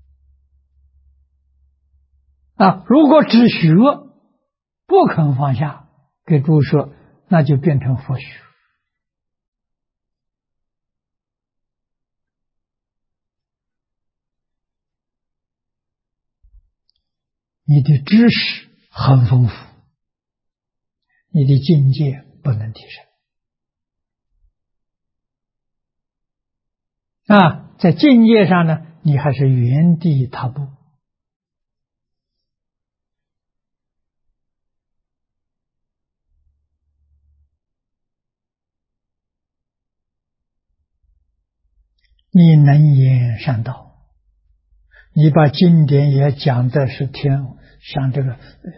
如果只学不肯放下，给诸位说，那就变成佛学。你的知识很丰富，你的境界不能提升在境界上呢，你还是原地踏步。你能言善道，你把经典也讲的是像这个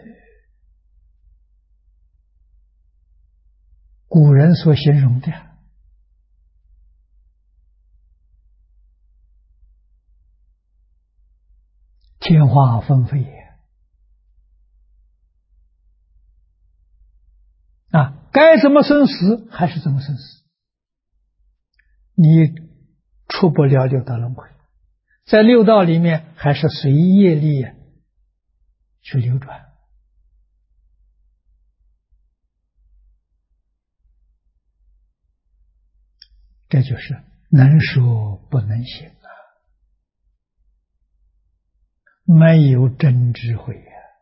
古人所形容的天花纷飞该怎么生死还是怎么生死，你出不了六道轮回，在六道里面还是随业力去流转。这就是能说不能行啊，没有真智慧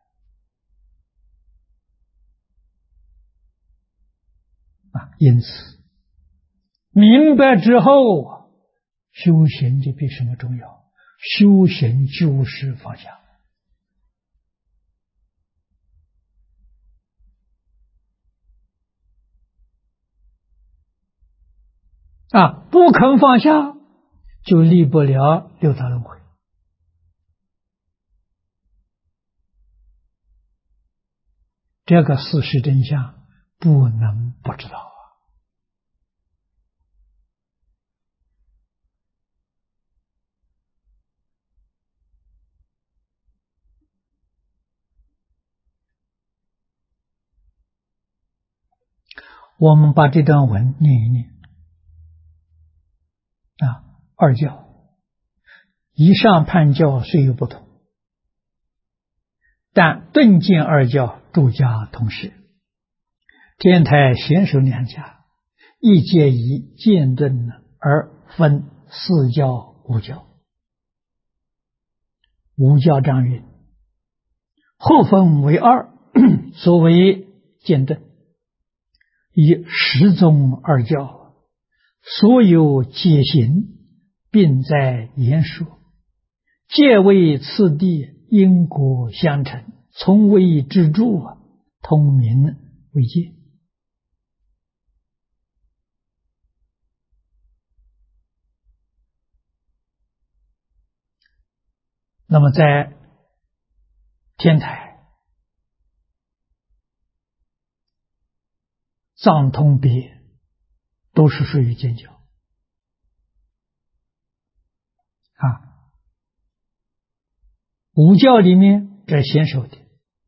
因此明白之后，修行就比什么重要？修行就是放下不肯放下，就离不了六道轮回。这个事实真相不能不知道我们把这段文念一念二教以上判教虽有不同，但顿渐二教诸家同时，天台贤首两家亦皆以渐顿而分四教五教。五教章云：后分为二，所谓渐顿。以十宗二教，所有戒行，并在言说，戒为次第，因果相承，从为支柱，通名为戒。那么在天台藏通别都是属于渐教五教里面这先手的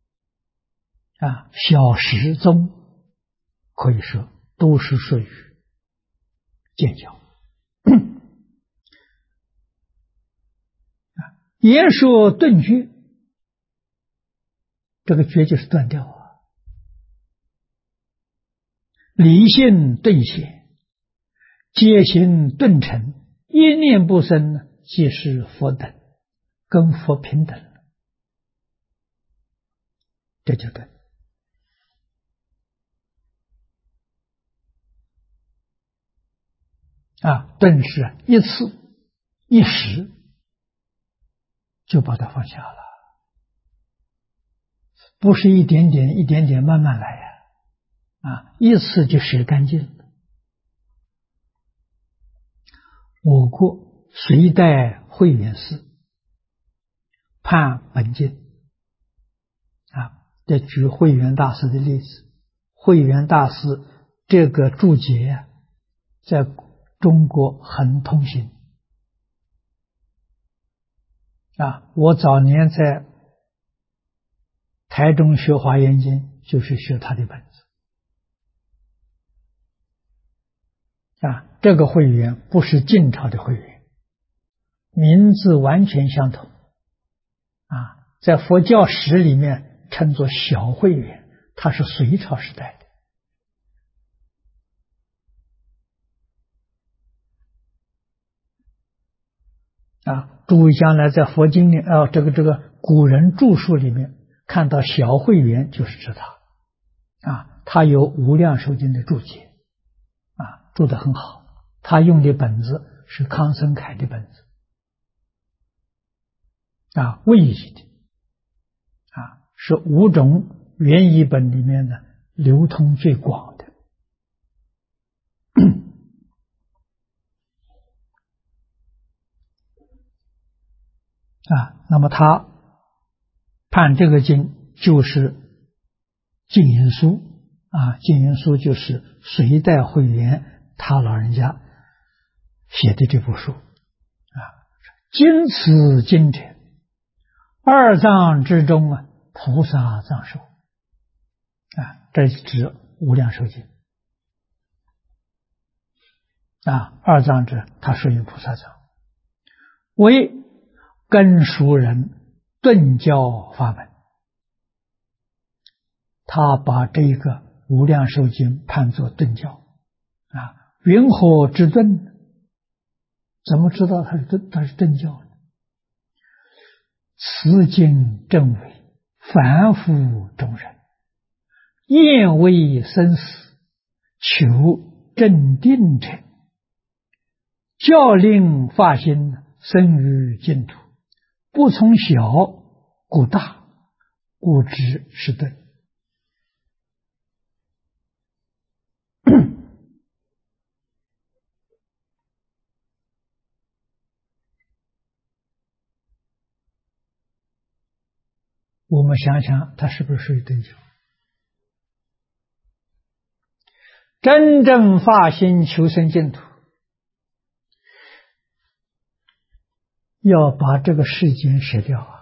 小十宗可以说都是属于渐教。言说顿觉，这个觉就是断掉理性顿显，戒行顿成，一念不生，即是佛等，跟佛平等了，这就对顿是一次一时就把它放下了，不是一点点一点点慢慢来一次就舍干净了。我国隋代慧远寺判本经这举慧远大师的例子。慧远大师这个注解在中国很通行我早年在台中学华严经就是学他的本子这个慧远不是晋朝的慧远，名字完全相同在佛教史里面称作小慧远，他是隋朝时代的诸位将来在佛经里这个古人著述里面看到小慧远就是指他他有无量寿经的注解注得很好，他用的本子是康生凯的本子魏译的是五种原译本里面的流通最广的那么他判这个经就是净云书净云书就是隋代慧远他老人家写的这部书经此经者，二藏之中菩萨藏寿这指无量寿经二藏者他属于菩萨藏，为根熟人顿教法门他把这个《无量寿经》判作顿教啊。云何之顿？怎么知道它是顿教呢？此经正为凡夫众人厌为生死，求正定者，教令发心生于净土，不从小故大，故知是顿。我们想想，它是不是属于顿教？真正发心求生净土，要把这个世间舍掉啊！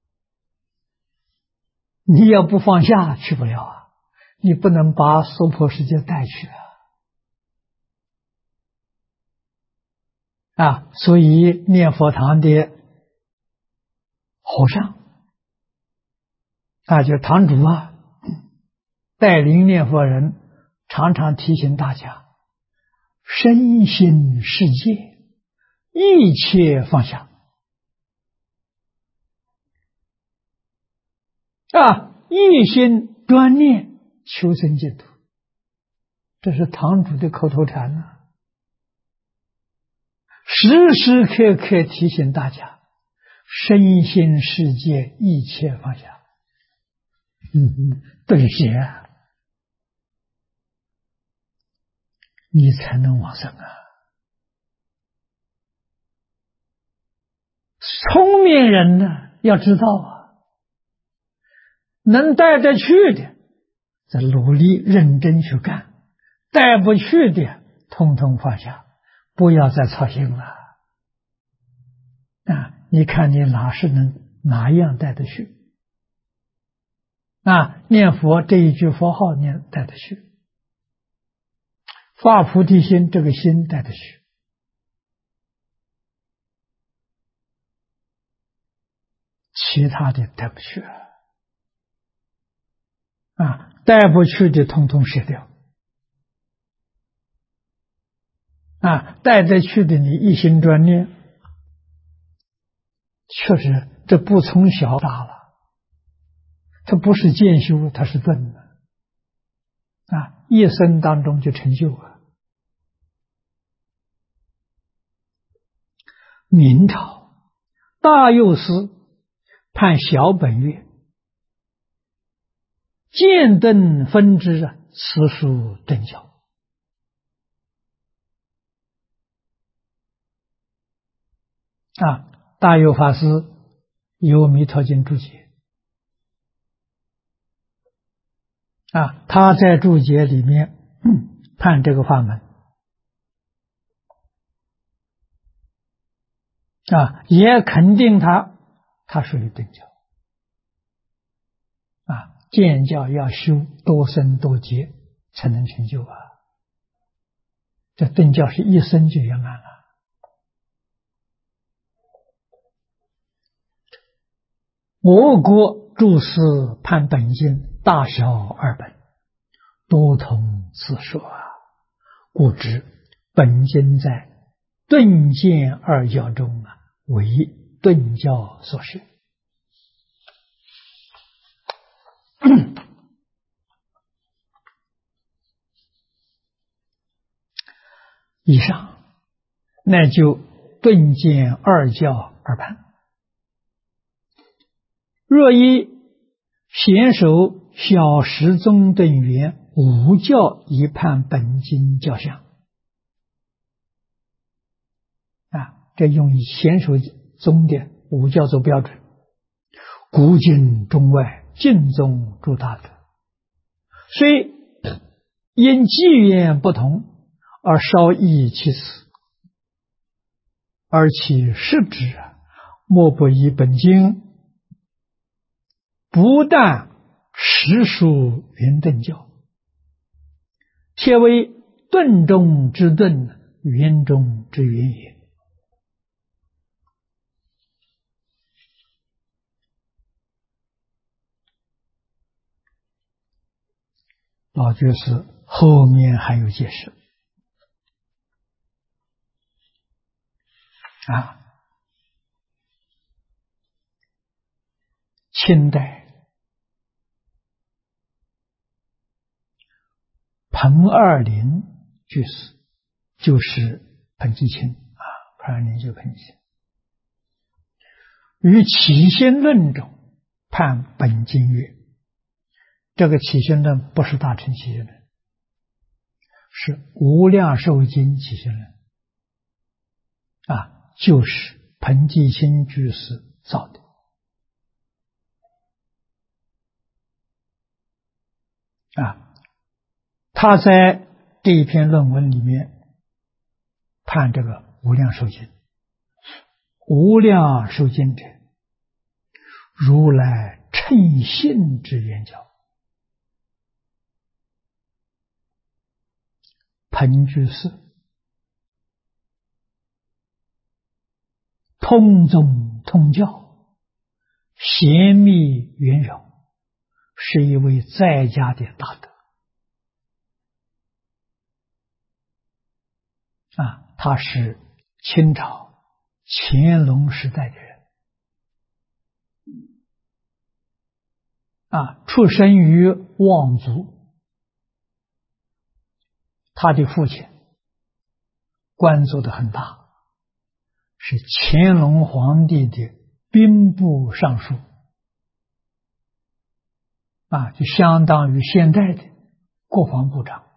你要不放下，去不了啊！你不能把娑婆世界带去啊！所以念佛堂的和尚就堂主带领念佛人，常常提醒大家：身心世界，一切放下一心专念求生净土。这是堂主的口头禅时时刻刻提醒大家：身心世界，一切放下。对些你才能往生聪明人呢，要知道能带得去的，再努力认真去干；带不去的，统统放下，不要再操心了。你看你哪样带得去？念佛这一句佛号念带得去，发菩提心这个心带得去，其他的带不去带不去的统统舍掉带得去的你一心专念，确实这不从小大了，它不是渐修，它是顿的一生当中就成就明朝大右司判小本月渐顿分支此属顿教大右法师有《弥陀经》注解他在注解里面判这个法门也肯定他属于顿教见教要修多生多劫才能成就这顿教是一生就圆满了。我国注释判本经大小二本，多通次说故知本经在顿渐二教中为顿教所示。以上乃就顿渐二教而判。若依贤首小十宗顿圆无教一判本经教相这用以贤首宗的五教做标准，古今中外尽宗诸大德，虽因机缘不同而稍异其词，而其实质莫不以本经不但实属圆顿教，且为顿中之顿，圆中之圆也。 老居士后面还有解释啊。清代彭二林居士就是彭基清啊，彭二林就彭基清，于起心论中判本经曰，这个起心论不是大乘起心论，是无量寿经起心论啊，就是彭基清居士造的啊。他在这一篇论文里面判这个无量寿经，无量寿经者，如来称性之圆教。彭居士通宗通教，贤密圆融，是一位在家的大德啊。他是清朝乾隆时代的人啊，出生于望族。他的父亲官做得很大，是乾隆皇帝的兵部尚书啊，就相当于现在的国防部长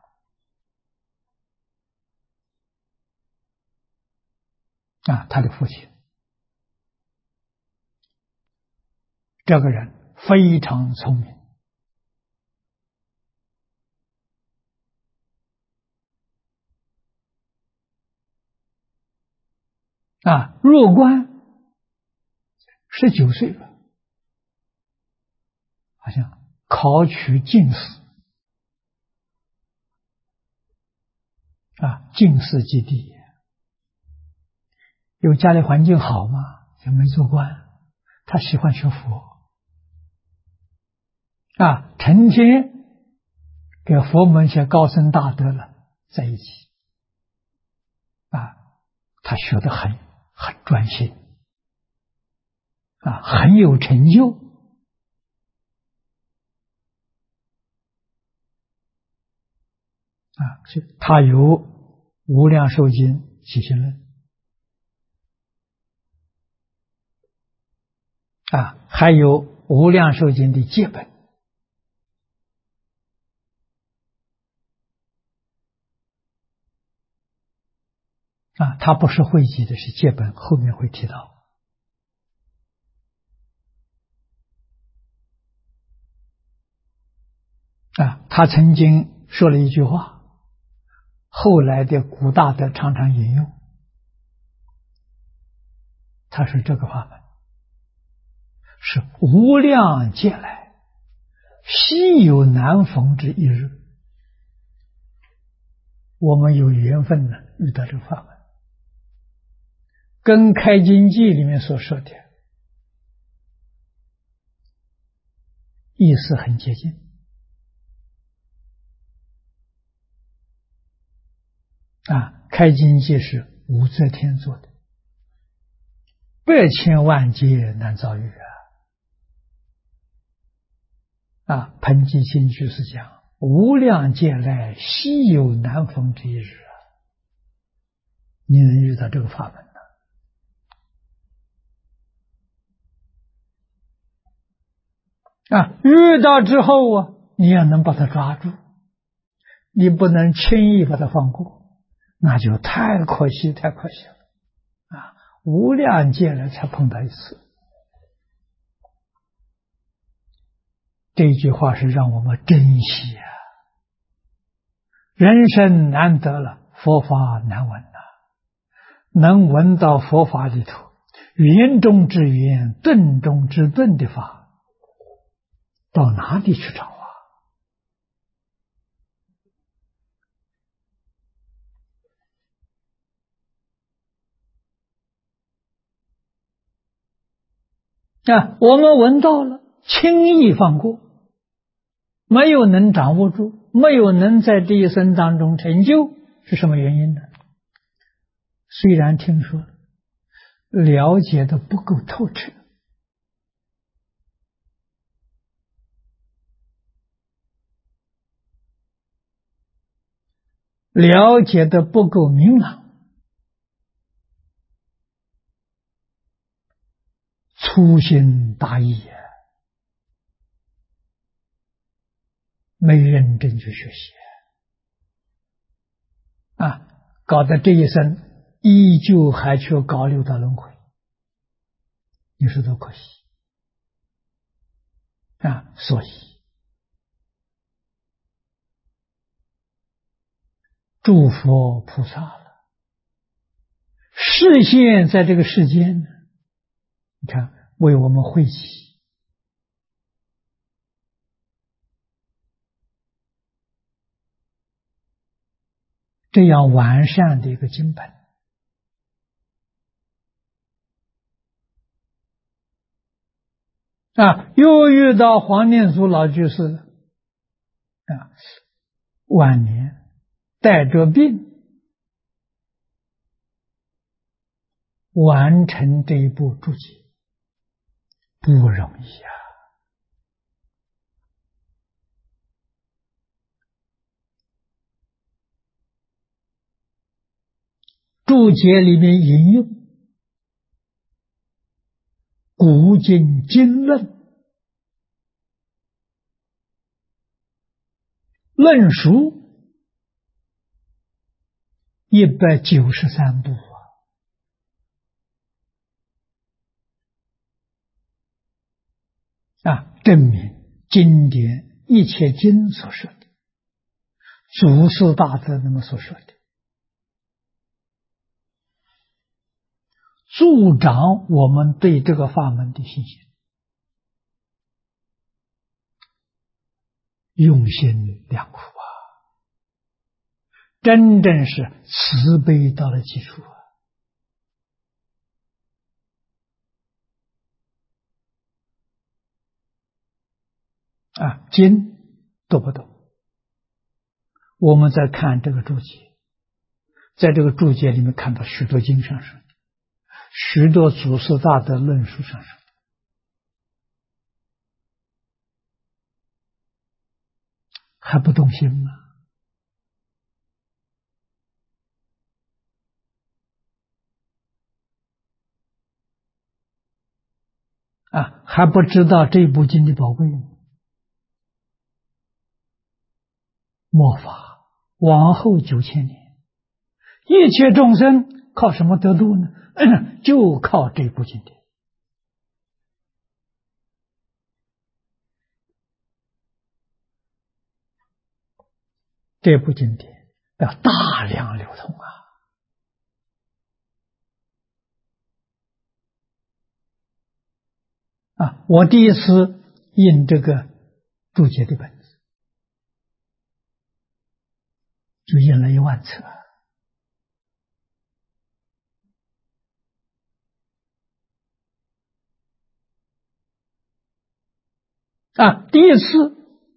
啊。他的父亲这个人非常聪明啊，入关19岁了，好像考取进士啊，进士及第，因为家里环境好嘛，就没做官。他喜欢学佛啊，成天跟佛门些高僧大德了在一起啊，他学得很专心啊，很有成就啊，所以他有无量寿经起心论啊，还有无量寿经的戒本啊，他不是汇集的，是戒本，后面会提到啊。他曾经说了一句话，后来的古大德常常引用，他说这个法门是无量劫来稀有难逢之一日，我们有缘分呢遇到这个法门，跟《开经记》里面所说的意思很接近啊。《开经记》是武则天做的，百千万劫难遭遇啊。彭基清居士讲，无量劫来稀有难逢之一日啊，你能遇到这个法门呢？啊，遇到之后啊，你也能把它抓住，你不能轻易把它放过，那就太可惜了啊！无量劫来才碰到一次，这句话是让我们珍惜啊！人生难得了，佛法难闻呐，能闻到佛法里头圆中之圆，顿中之顿的法，到哪里去找啊？我们闻到了，轻易放过，没有能掌握住， 没有能在这一生当中成就，是什么原因呢？虽然听说了解的不够透彻，了解的不够明朗，粗心大意啊，没认真去学习啊，搞得这一生依旧还去搞六道轮回，你说多可惜啊！所以诸佛菩萨了，示现在这个世间呢，你看为我们汇集这样完善的一个经本啊，又遇到黄念祖老居士啊，晚年带着病完成这一部注解，不容易啊！注解里面引用古今经论论述193部啊，证明经典一切经所说的，祖师大德那么所说的，助长我们对这个法门的信心，用心良苦啊，真正是慈悲到了基础啊！经读不懂，我们在看这个注解，在这个注解里面看到许多经上说的，许多祖师大德论述上说的，还不动心吗？啊，还不知道这部经的宝贵吗？末法往后9000年，一切众生靠什么得度呢？就靠这部经典。这部经典要大量流通啊！我第一次印这个注解的本子，就印了10000册啊！第一次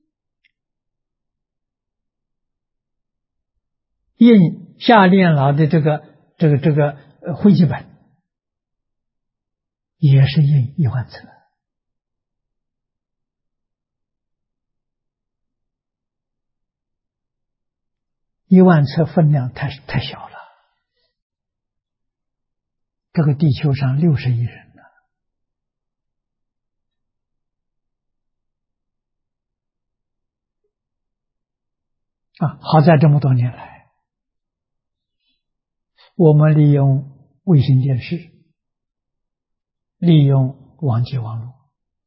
印夏炼老的这个汇集本，也是印10000册。10000册分量太小了，这个地球上60亿人呢啊！好在这么多年来，我们利用卫星电视，利用网际网络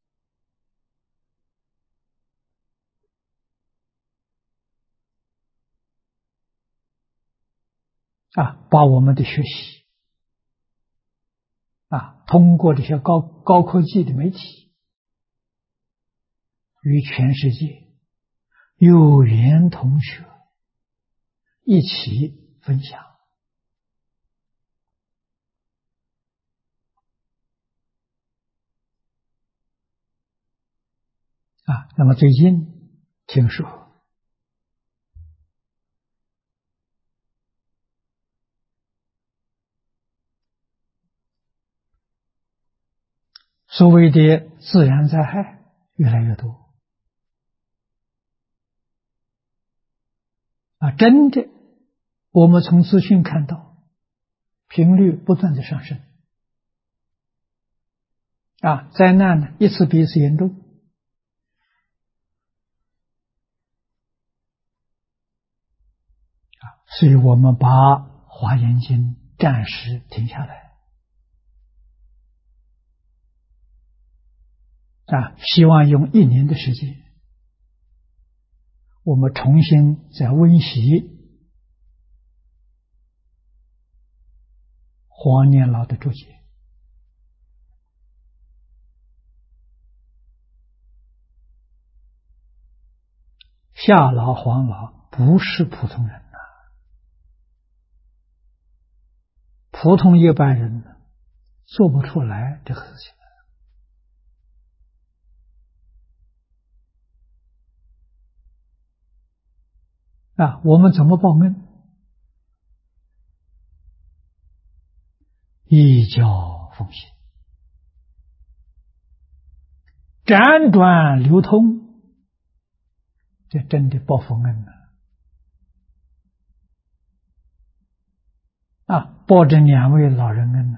啊，把我们的学习啊，通过这些高科技的媒体，与全世界有缘同学一起分享啊。那么最近听说所谓的自然灾害越来越多真的，我们从资讯看到频率不断的上升灾难呢一次比一次严重所以我们把华严经暂时停下来希望用1年的时间，我们重新再温习黄念老的注解。夏老、黄老不是普通人普通一般人做不出来这个事情我们怎么报恩？一教奉行，辗转流通，这真的报佛恩报这2位老人恩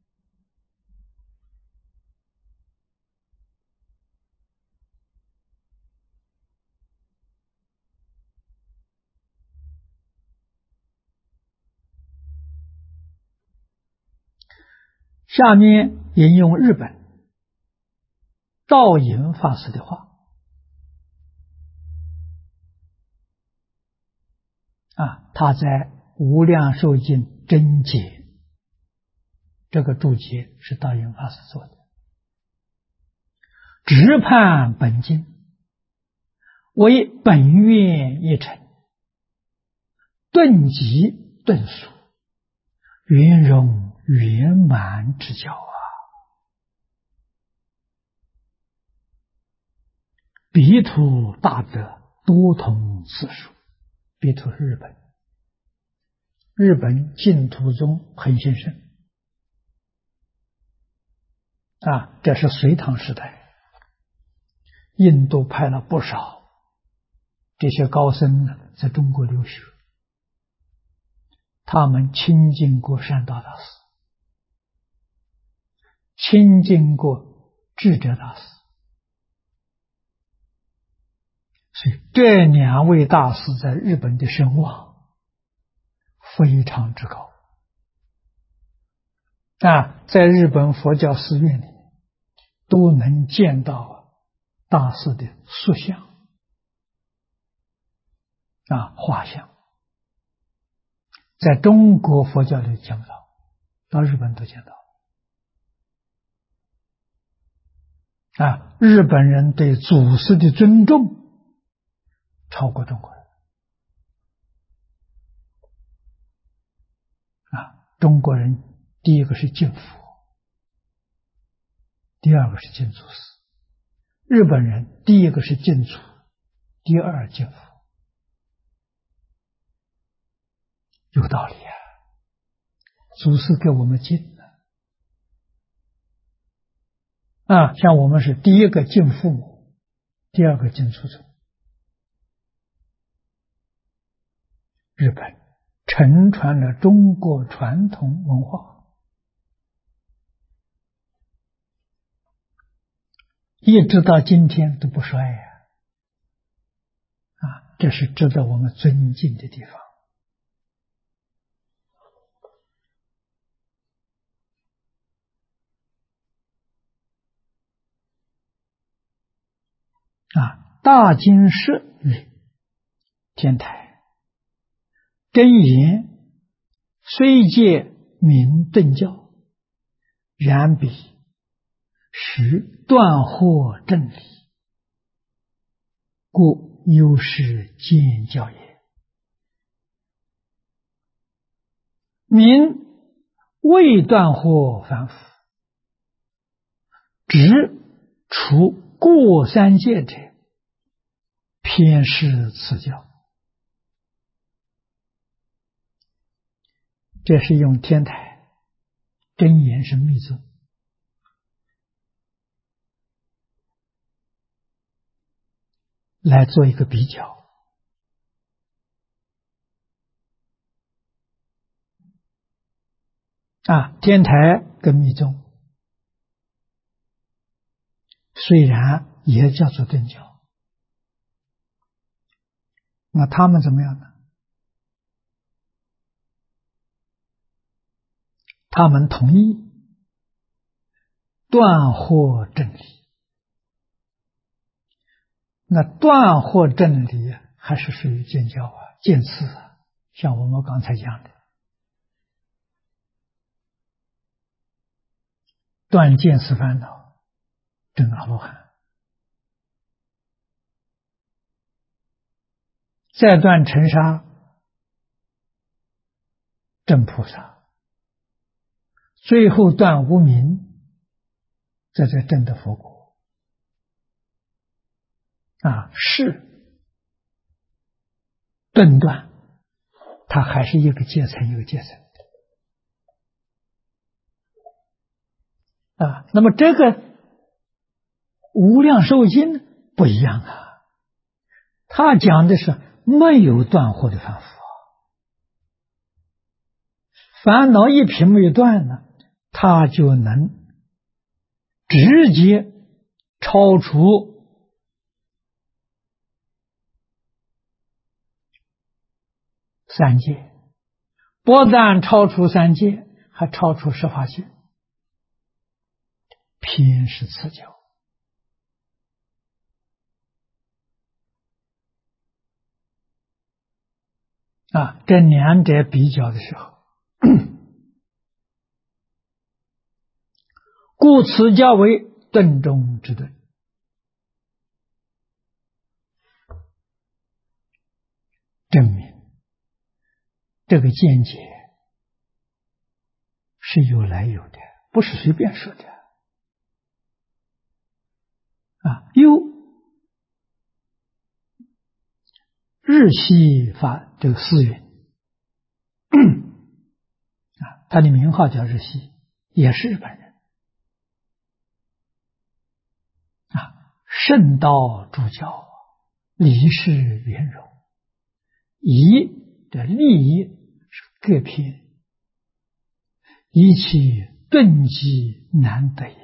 下面引用日本道隐法师的话他在《无量寿经真解》这个注解是道隐法师做的。直判本经为本愿一成，顿极顿俗，圆融圆满之教彼土大德多通次数。彼土是日本，日本净土宗很兴盛这是隋唐时代，印度派了不少这些高僧在中国留学，他们亲近过善导大师，亲近过智者大师，所以这2位大师在日本的声望非常之高在日本佛教寺院里都能见到大师的塑像画像，在中国佛教里见不到，到日本都见到日本人对祖师的尊重超过中国人中国人第一个是敬佛，第二个是敬祖师，日本人第一个是敬祖，第二敬佛，有道理祖师给我们敬像我们是第一个敬父母，第二个敬祖宗。日本承传了中国传统文化，一直到今天都不衰这是值得我们尊敬的地方大经释曰：天台真言虽借名顿教，然彼实断惑正理，故优是见教也。名未断惑凡夫，只除过三界者，偏是此教。这是用天台真言是密宗来做一个比较。天台跟密宗虽然也叫做顿教，那他们怎么样呢？他们同意断惑真理。那断惑真理还是属于见教见次像我们刚才讲的，断见思烦恼，证阿罗汉；再断尘沙，证菩萨；最后断无明，在这证得佛果。是顿断，它还是一个阶层一个阶层那么这个无量寿经不一样他讲的是没有断惑的凡夫烦恼一品没有断呢，他就能直接超出三界，不但超出三界，还超出十法界，偏是次教这两者比较的时候故此教为顿中之顿，证明这个见解是有来有的，不是随便说的又日系法这个寺云他的名号叫日系，也是日本人圣道主教，理事圆融，以的利益是各偏，以其顿机难得也。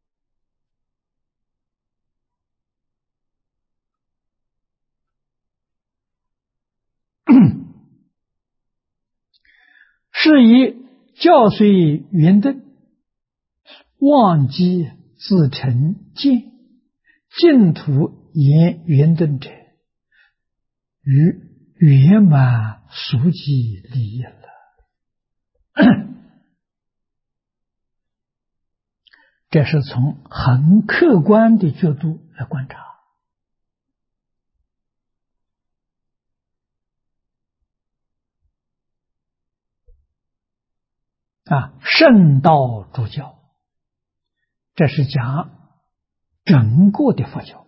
是以教虽圆顿，忘机自成见，净土言圆顿者，于圆满俗机利益了。这是从很客观的角度来观察圣道主教，这是讲整个的佛教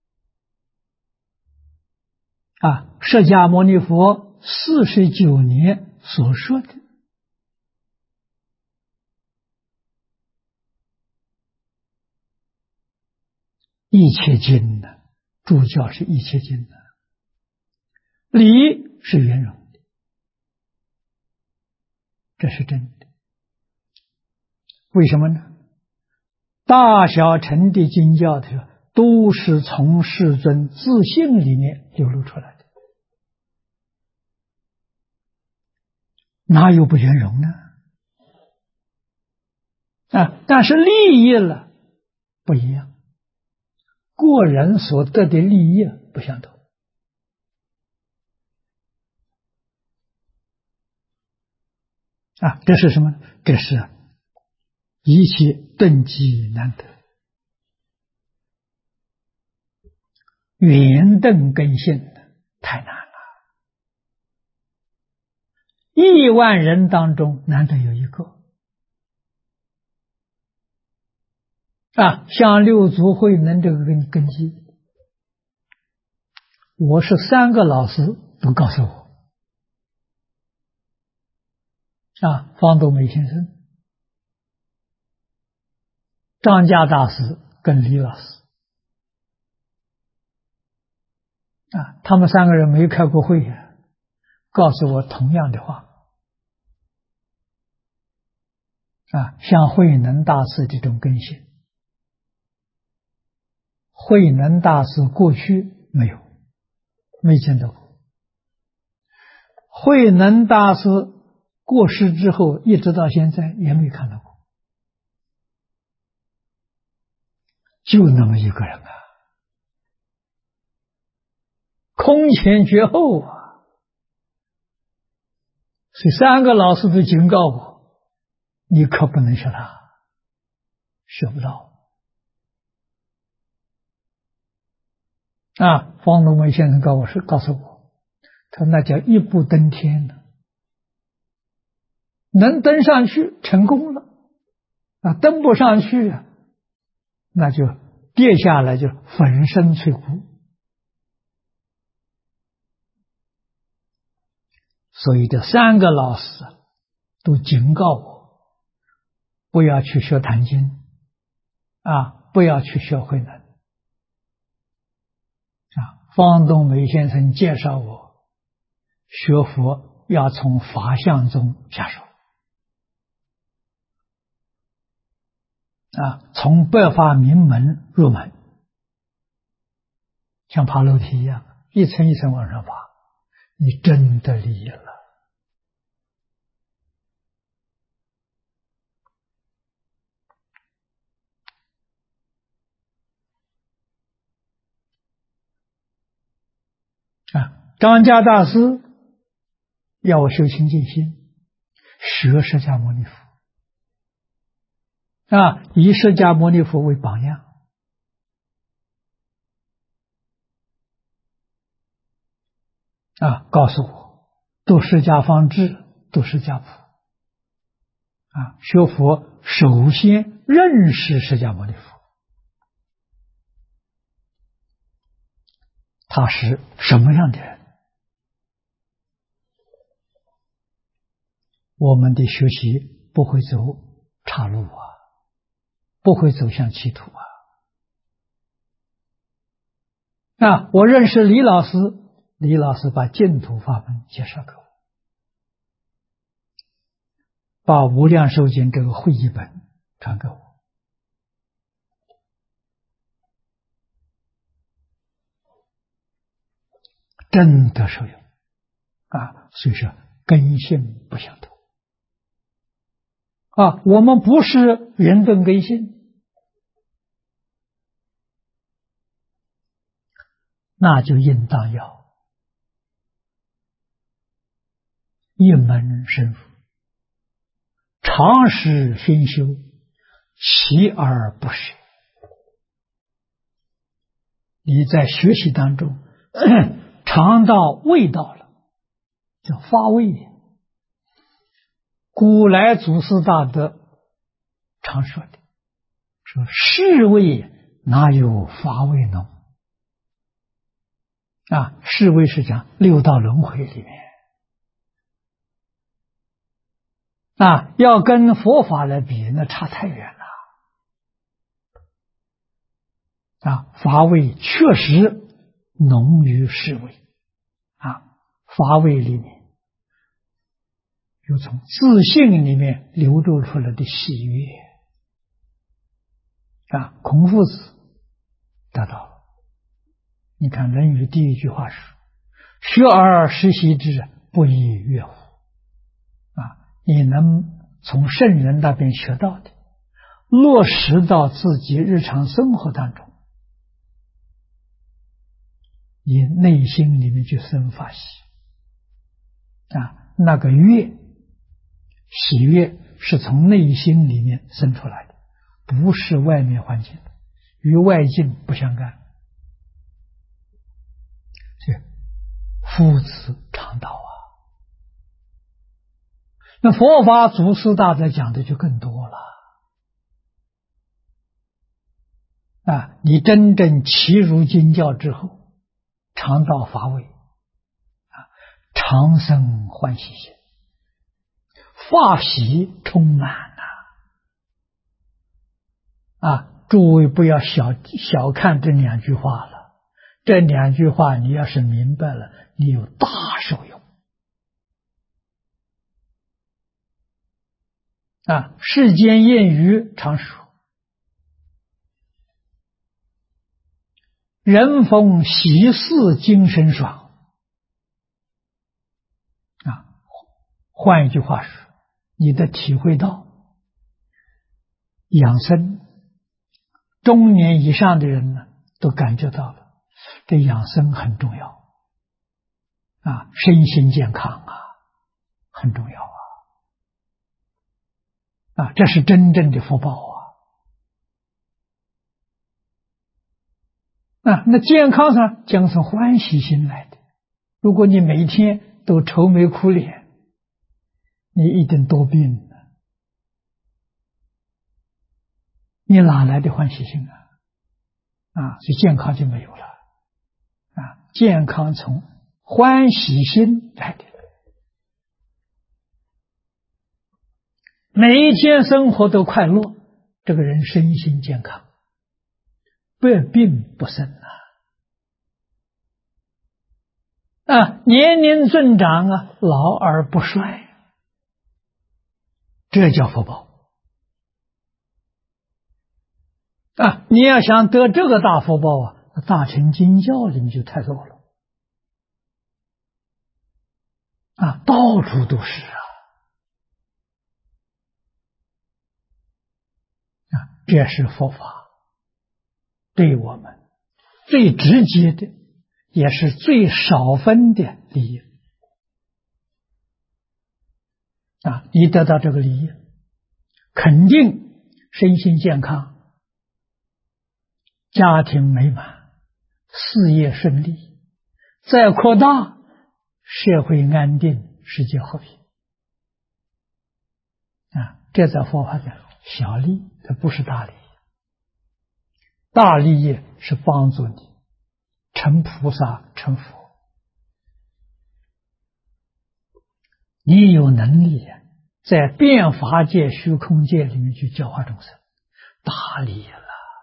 释迦牟尼佛49年所说的一切经呢，主教是一切经呢，理是圆融的，这是真的。为什么呢？大小乘的经教的都是从世尊自性里面流露出来的，哪有不圆融呢？但是利益了不一样，个人所得的利益不相同这是什么？这是一切顿机难得，圆顿根性太难了，1万人当中难得有一个像六祖慧能这个根基，我是3个老师都告诉我方东美先生、张家大师跟李老师他们3个人没开过会呀，告诉我同样的话。像慧能大师这种根性，慧能大师过去没见到过。慧能大师过世之后，一直到现在也没看到过，就那么一个人空前绝后所以3个老师都警告我，你可不能学他，学不到。方东梅先生告诉我，他说那叫一步登天了，能登上去成功了，登不上去那就跌下来就粉身碎骨。所以这3个老师都警告我，不要去学坛经不要去学慧能方东梅先生介绍我学佛要从法相宗下手从百法明门入门，像爬楼梯一样，一层一层往上爬，你真的利益了。张家大师要我修清净心，学释迦牟尼佛以释迦牟尼佛为榜样告诉我读释迦方志，读释迦谱学佛首先认识释迦牟尼佛，他是什么样的人，我们的学习不会走岔路不会走向歧途我认识李老师，李老师把净土法门介绍给我，把无量寿经这个会译本传给我，真的受用所以说根性不相同我们不是人本根性，那就应当要一门深入，常时熏修，锲而不舍。你在学习当中尝到味道了，叫发味。古来祖师大德常说的，说是味哪有发味浓是味是讲六道轮回里面要跟佛法来比，那差太远了法味确实浓于是味法味里面有从自信里面流露出来的喜悦孔夫子得到了。你看《论语》第一句话是学而时习之，不亦说乎你能从圣人那边学到的落实到自己日常生活当中，你内心里面就生法喜那个喜悦是从内心里面生出来的，不是外面环境，与外境不相干。夫子常道那佛法祖师大德讲的就更多了你真正契入经教之后，尝到法味常生欢喜心，法喜充满诸位不要小看这2句话了， 这两句话你要是明白了，你有大受用。世间谚语常说，人逢喜事精神爽。换一句话说，你的体会到养生，中年以上的人呢，都感觉到了，这养生很重要身心健康很重要这是真正的福报那健康上将从欢喜心来的。如果你每天都愁眉苦脸，你一定多病了，你哪来的欢喜心所以健康就没有了健康从欢喜心来的。每一天生活都快乐，这个人身心健康，百病不生年龄增长老而不衰，这叫福报你要想得这个大福报大乘经教里面就太多了到处都是这是佛法对我们最直接的，也是最少分的利益你得到这个利益，肯定身心健康，家庭美满，事业顺利，再扩大，社会安定，世界和平这在佛法讲小利，这不是大利益。大利益是帮助你成菩萨成佛，你有能力在变法界虚空界里面去教化众生，大利益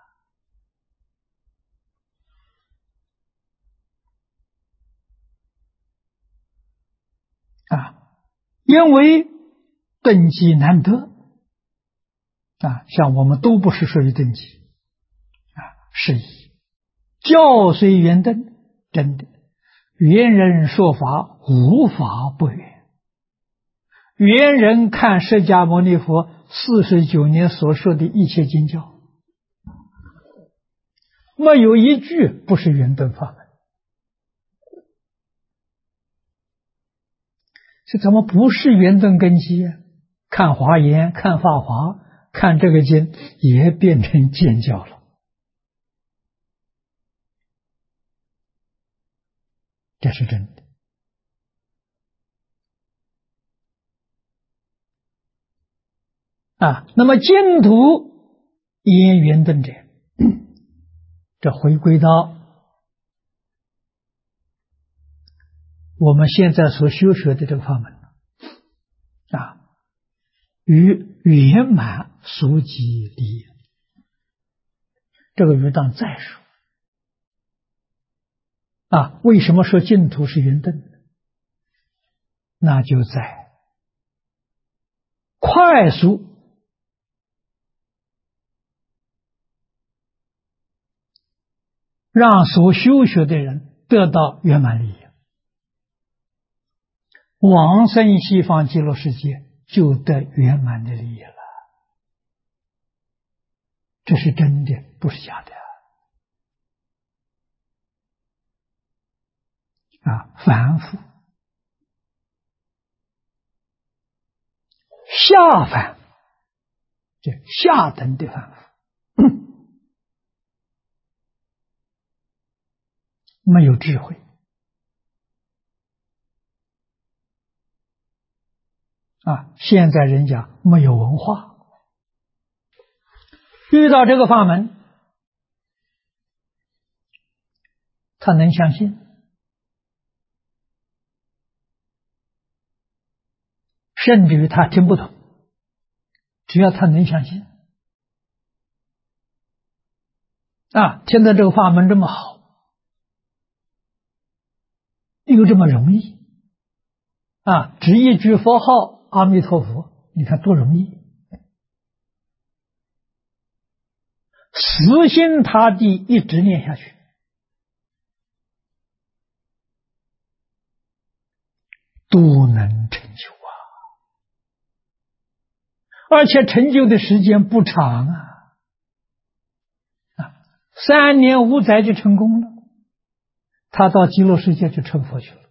了因为等级难得像我们都不是属于等级是以教随圆灯，真的圆人说法无法不圆。圆人看释迦牟尼佛49年所说的一切经教，没有一句不是圆灯法门。是怎么不是圆灯根基看华严，看法华，看这个经也变成见教了，这是真的那么净土因圆灯者，这回归到我们现在所修学的这个法门与圆满所及利益，这个余当再说为什么说净土是圆灯？那就在快速让所修学的人得到圆满利益，往生西方极乐世界就得圆满的利益了。这是真的，不是假的凡夫下凡，这下等的凡夫没有智慧现在人讲没有文化，遇到这个法门，他能相信，甚至于他听不懂，只要他能相信听到这个法门这么好， 有这么容易啊？只一句佛号阿弥陀佛，你看多容易，死心塌地一直念下去，都能成就啊！而且成就的时间不长3年5载就成功了，他到极乐世界就成佛去了，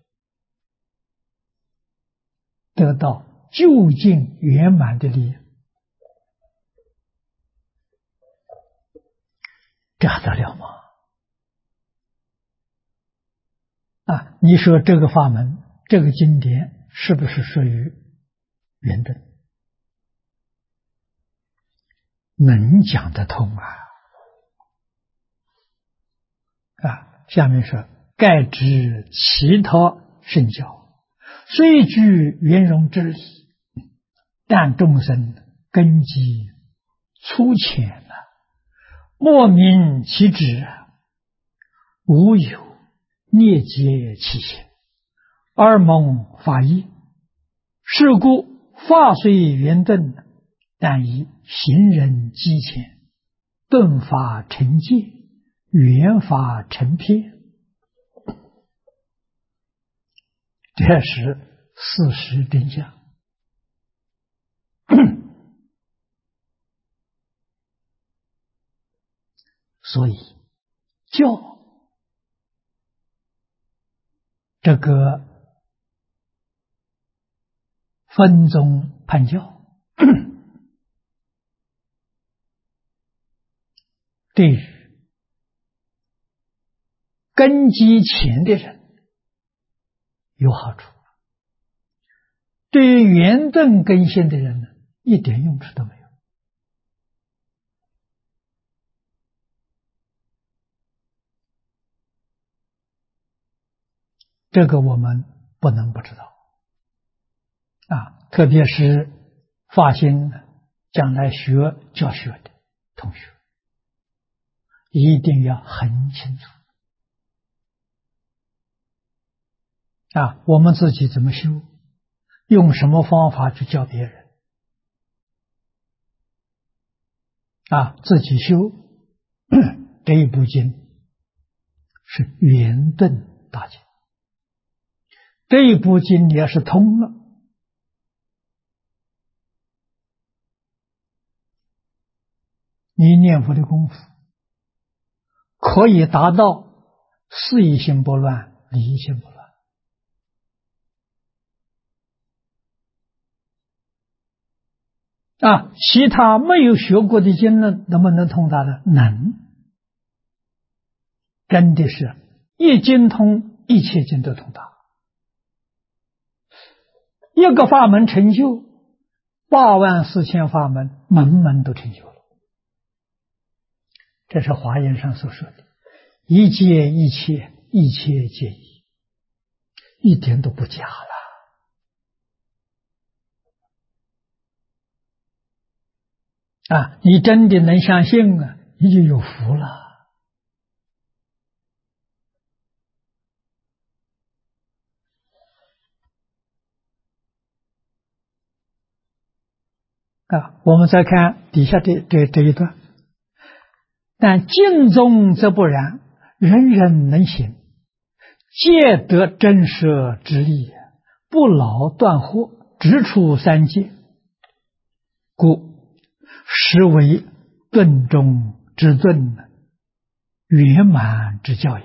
得到究竟圆满的利益，这还得了吗？你说这个法门，这个经典是不是属于圆顿？能讲得通下面说，盖知其他圣教虽具圆融之理，但众生根基粗浅莫明其旨，无有涅结其心，而蒙法益。是故法虽圆顿，但以行人机前，顿法成戒，圆法成片，这是事实真相。所以教这个分宗判教对于根基浅的人有好处，对于圆顿根性的人呢，一点用处都没有。这个我们不能不知道特别是发心将来学教学的同学，一定要很清楚我们自己怎么修，用什么方法去教别人自己修这一部经是圆顿大经，这一部经你要是通了，你念佛的功夫可以达到事一心不乱，理一心不乱其他没有学过的经论能不能通达呢？能，真的是一经通，一切经都通达。一个法门成就84000法门，门门都成就了。这是华严上所说的一切一切，一切皆一，一点都不假了你真的能相信你就有福了我们再看底下这一段，但净宗则不然，人人能行，皆得真实之力，不劳断惑，直处三界，故实为顿中之顿，圆满之教也。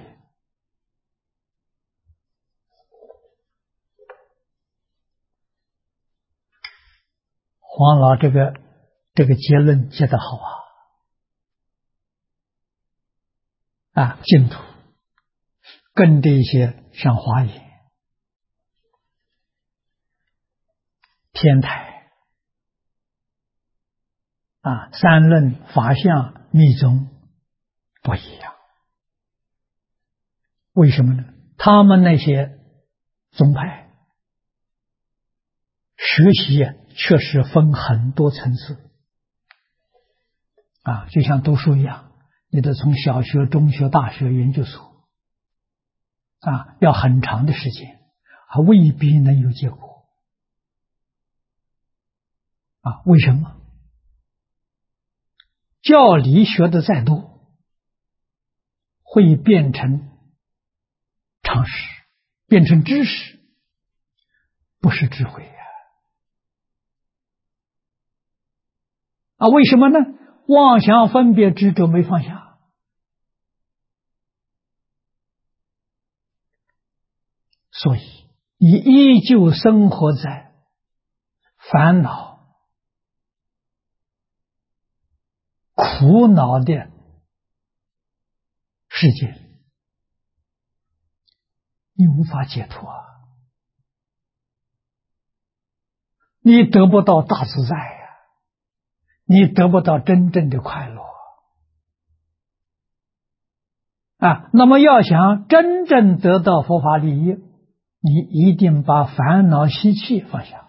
黄老这个结论写得好净土跟这些像华严、天台三论、法相、密宗不一样。为什么呢？他们那些宗派学习确实分很多层次就像读书一样，你得从小学、中学、大学、研究所要很长的时间，未必能有结果。为什么？教理学的再多，会变成常识，变成知识，不是智慧为什么呢？妄想分别执着没放下，所以你依旧生活在烦恼、苦恼的世界，你无法解脱你得不到大自在你得不到真正的快乐那么要想真正得到佛法利益，你一定把烦恼习气放下，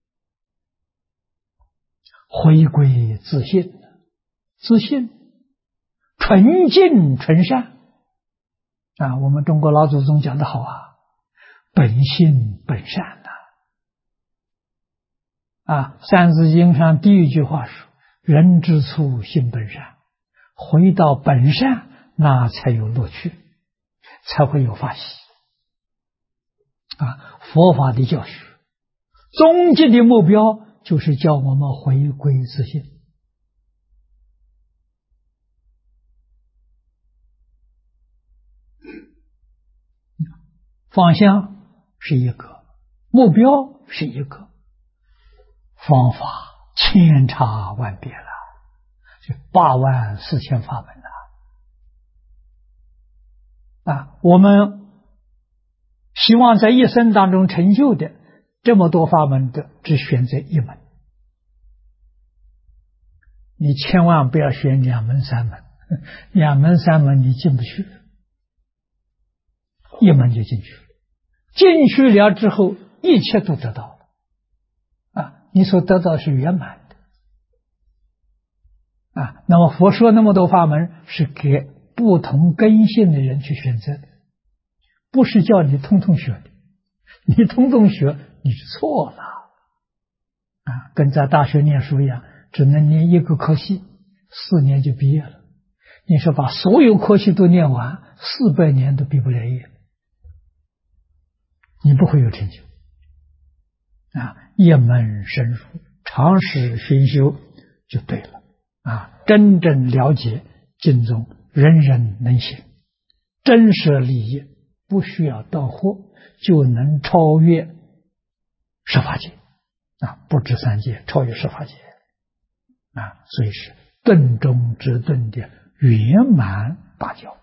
回归自信，自信纯净纯善我们中国老祖宗讲得好本性本善三字经上第一句话说，人之初性本善，回到本善，那才有乐趣，才会有法喜佛法的教学终极的目标就是叫我们回归自信方向是一个，目标是一个，方法千差万别了，就84000法门我们希望在一生当中成就的这么多法门的，只选择一门，你千万不要选2门3门，2门3门你进不去，一门就进去了，进去了之后一切都得到了你所得到是圆满的那么佛说那么多法门是给不同根性的人去选择的，不是叫你通通学的，你通通学你是错了跟在大学念书一样，只能念一个科系，4年就毕业了。你说把所有科系都念完，400年都毕不了业，你不会有成就一门深入，常识熏修就对了真正了解经中人人能行，真实利益不需要到货就能超越十法界不止3界，超越十法界所以是顿中之顿的圆满大教。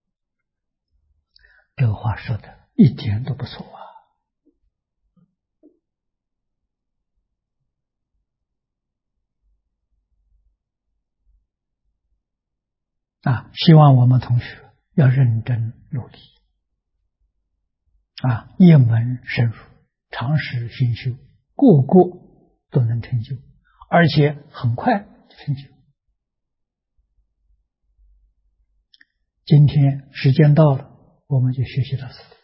这个话说的一点都不错希望我们同学要认真努力一门深入，常识熏修，个个都能成就，而且很快成就。今天时间到了，我们就学习到此。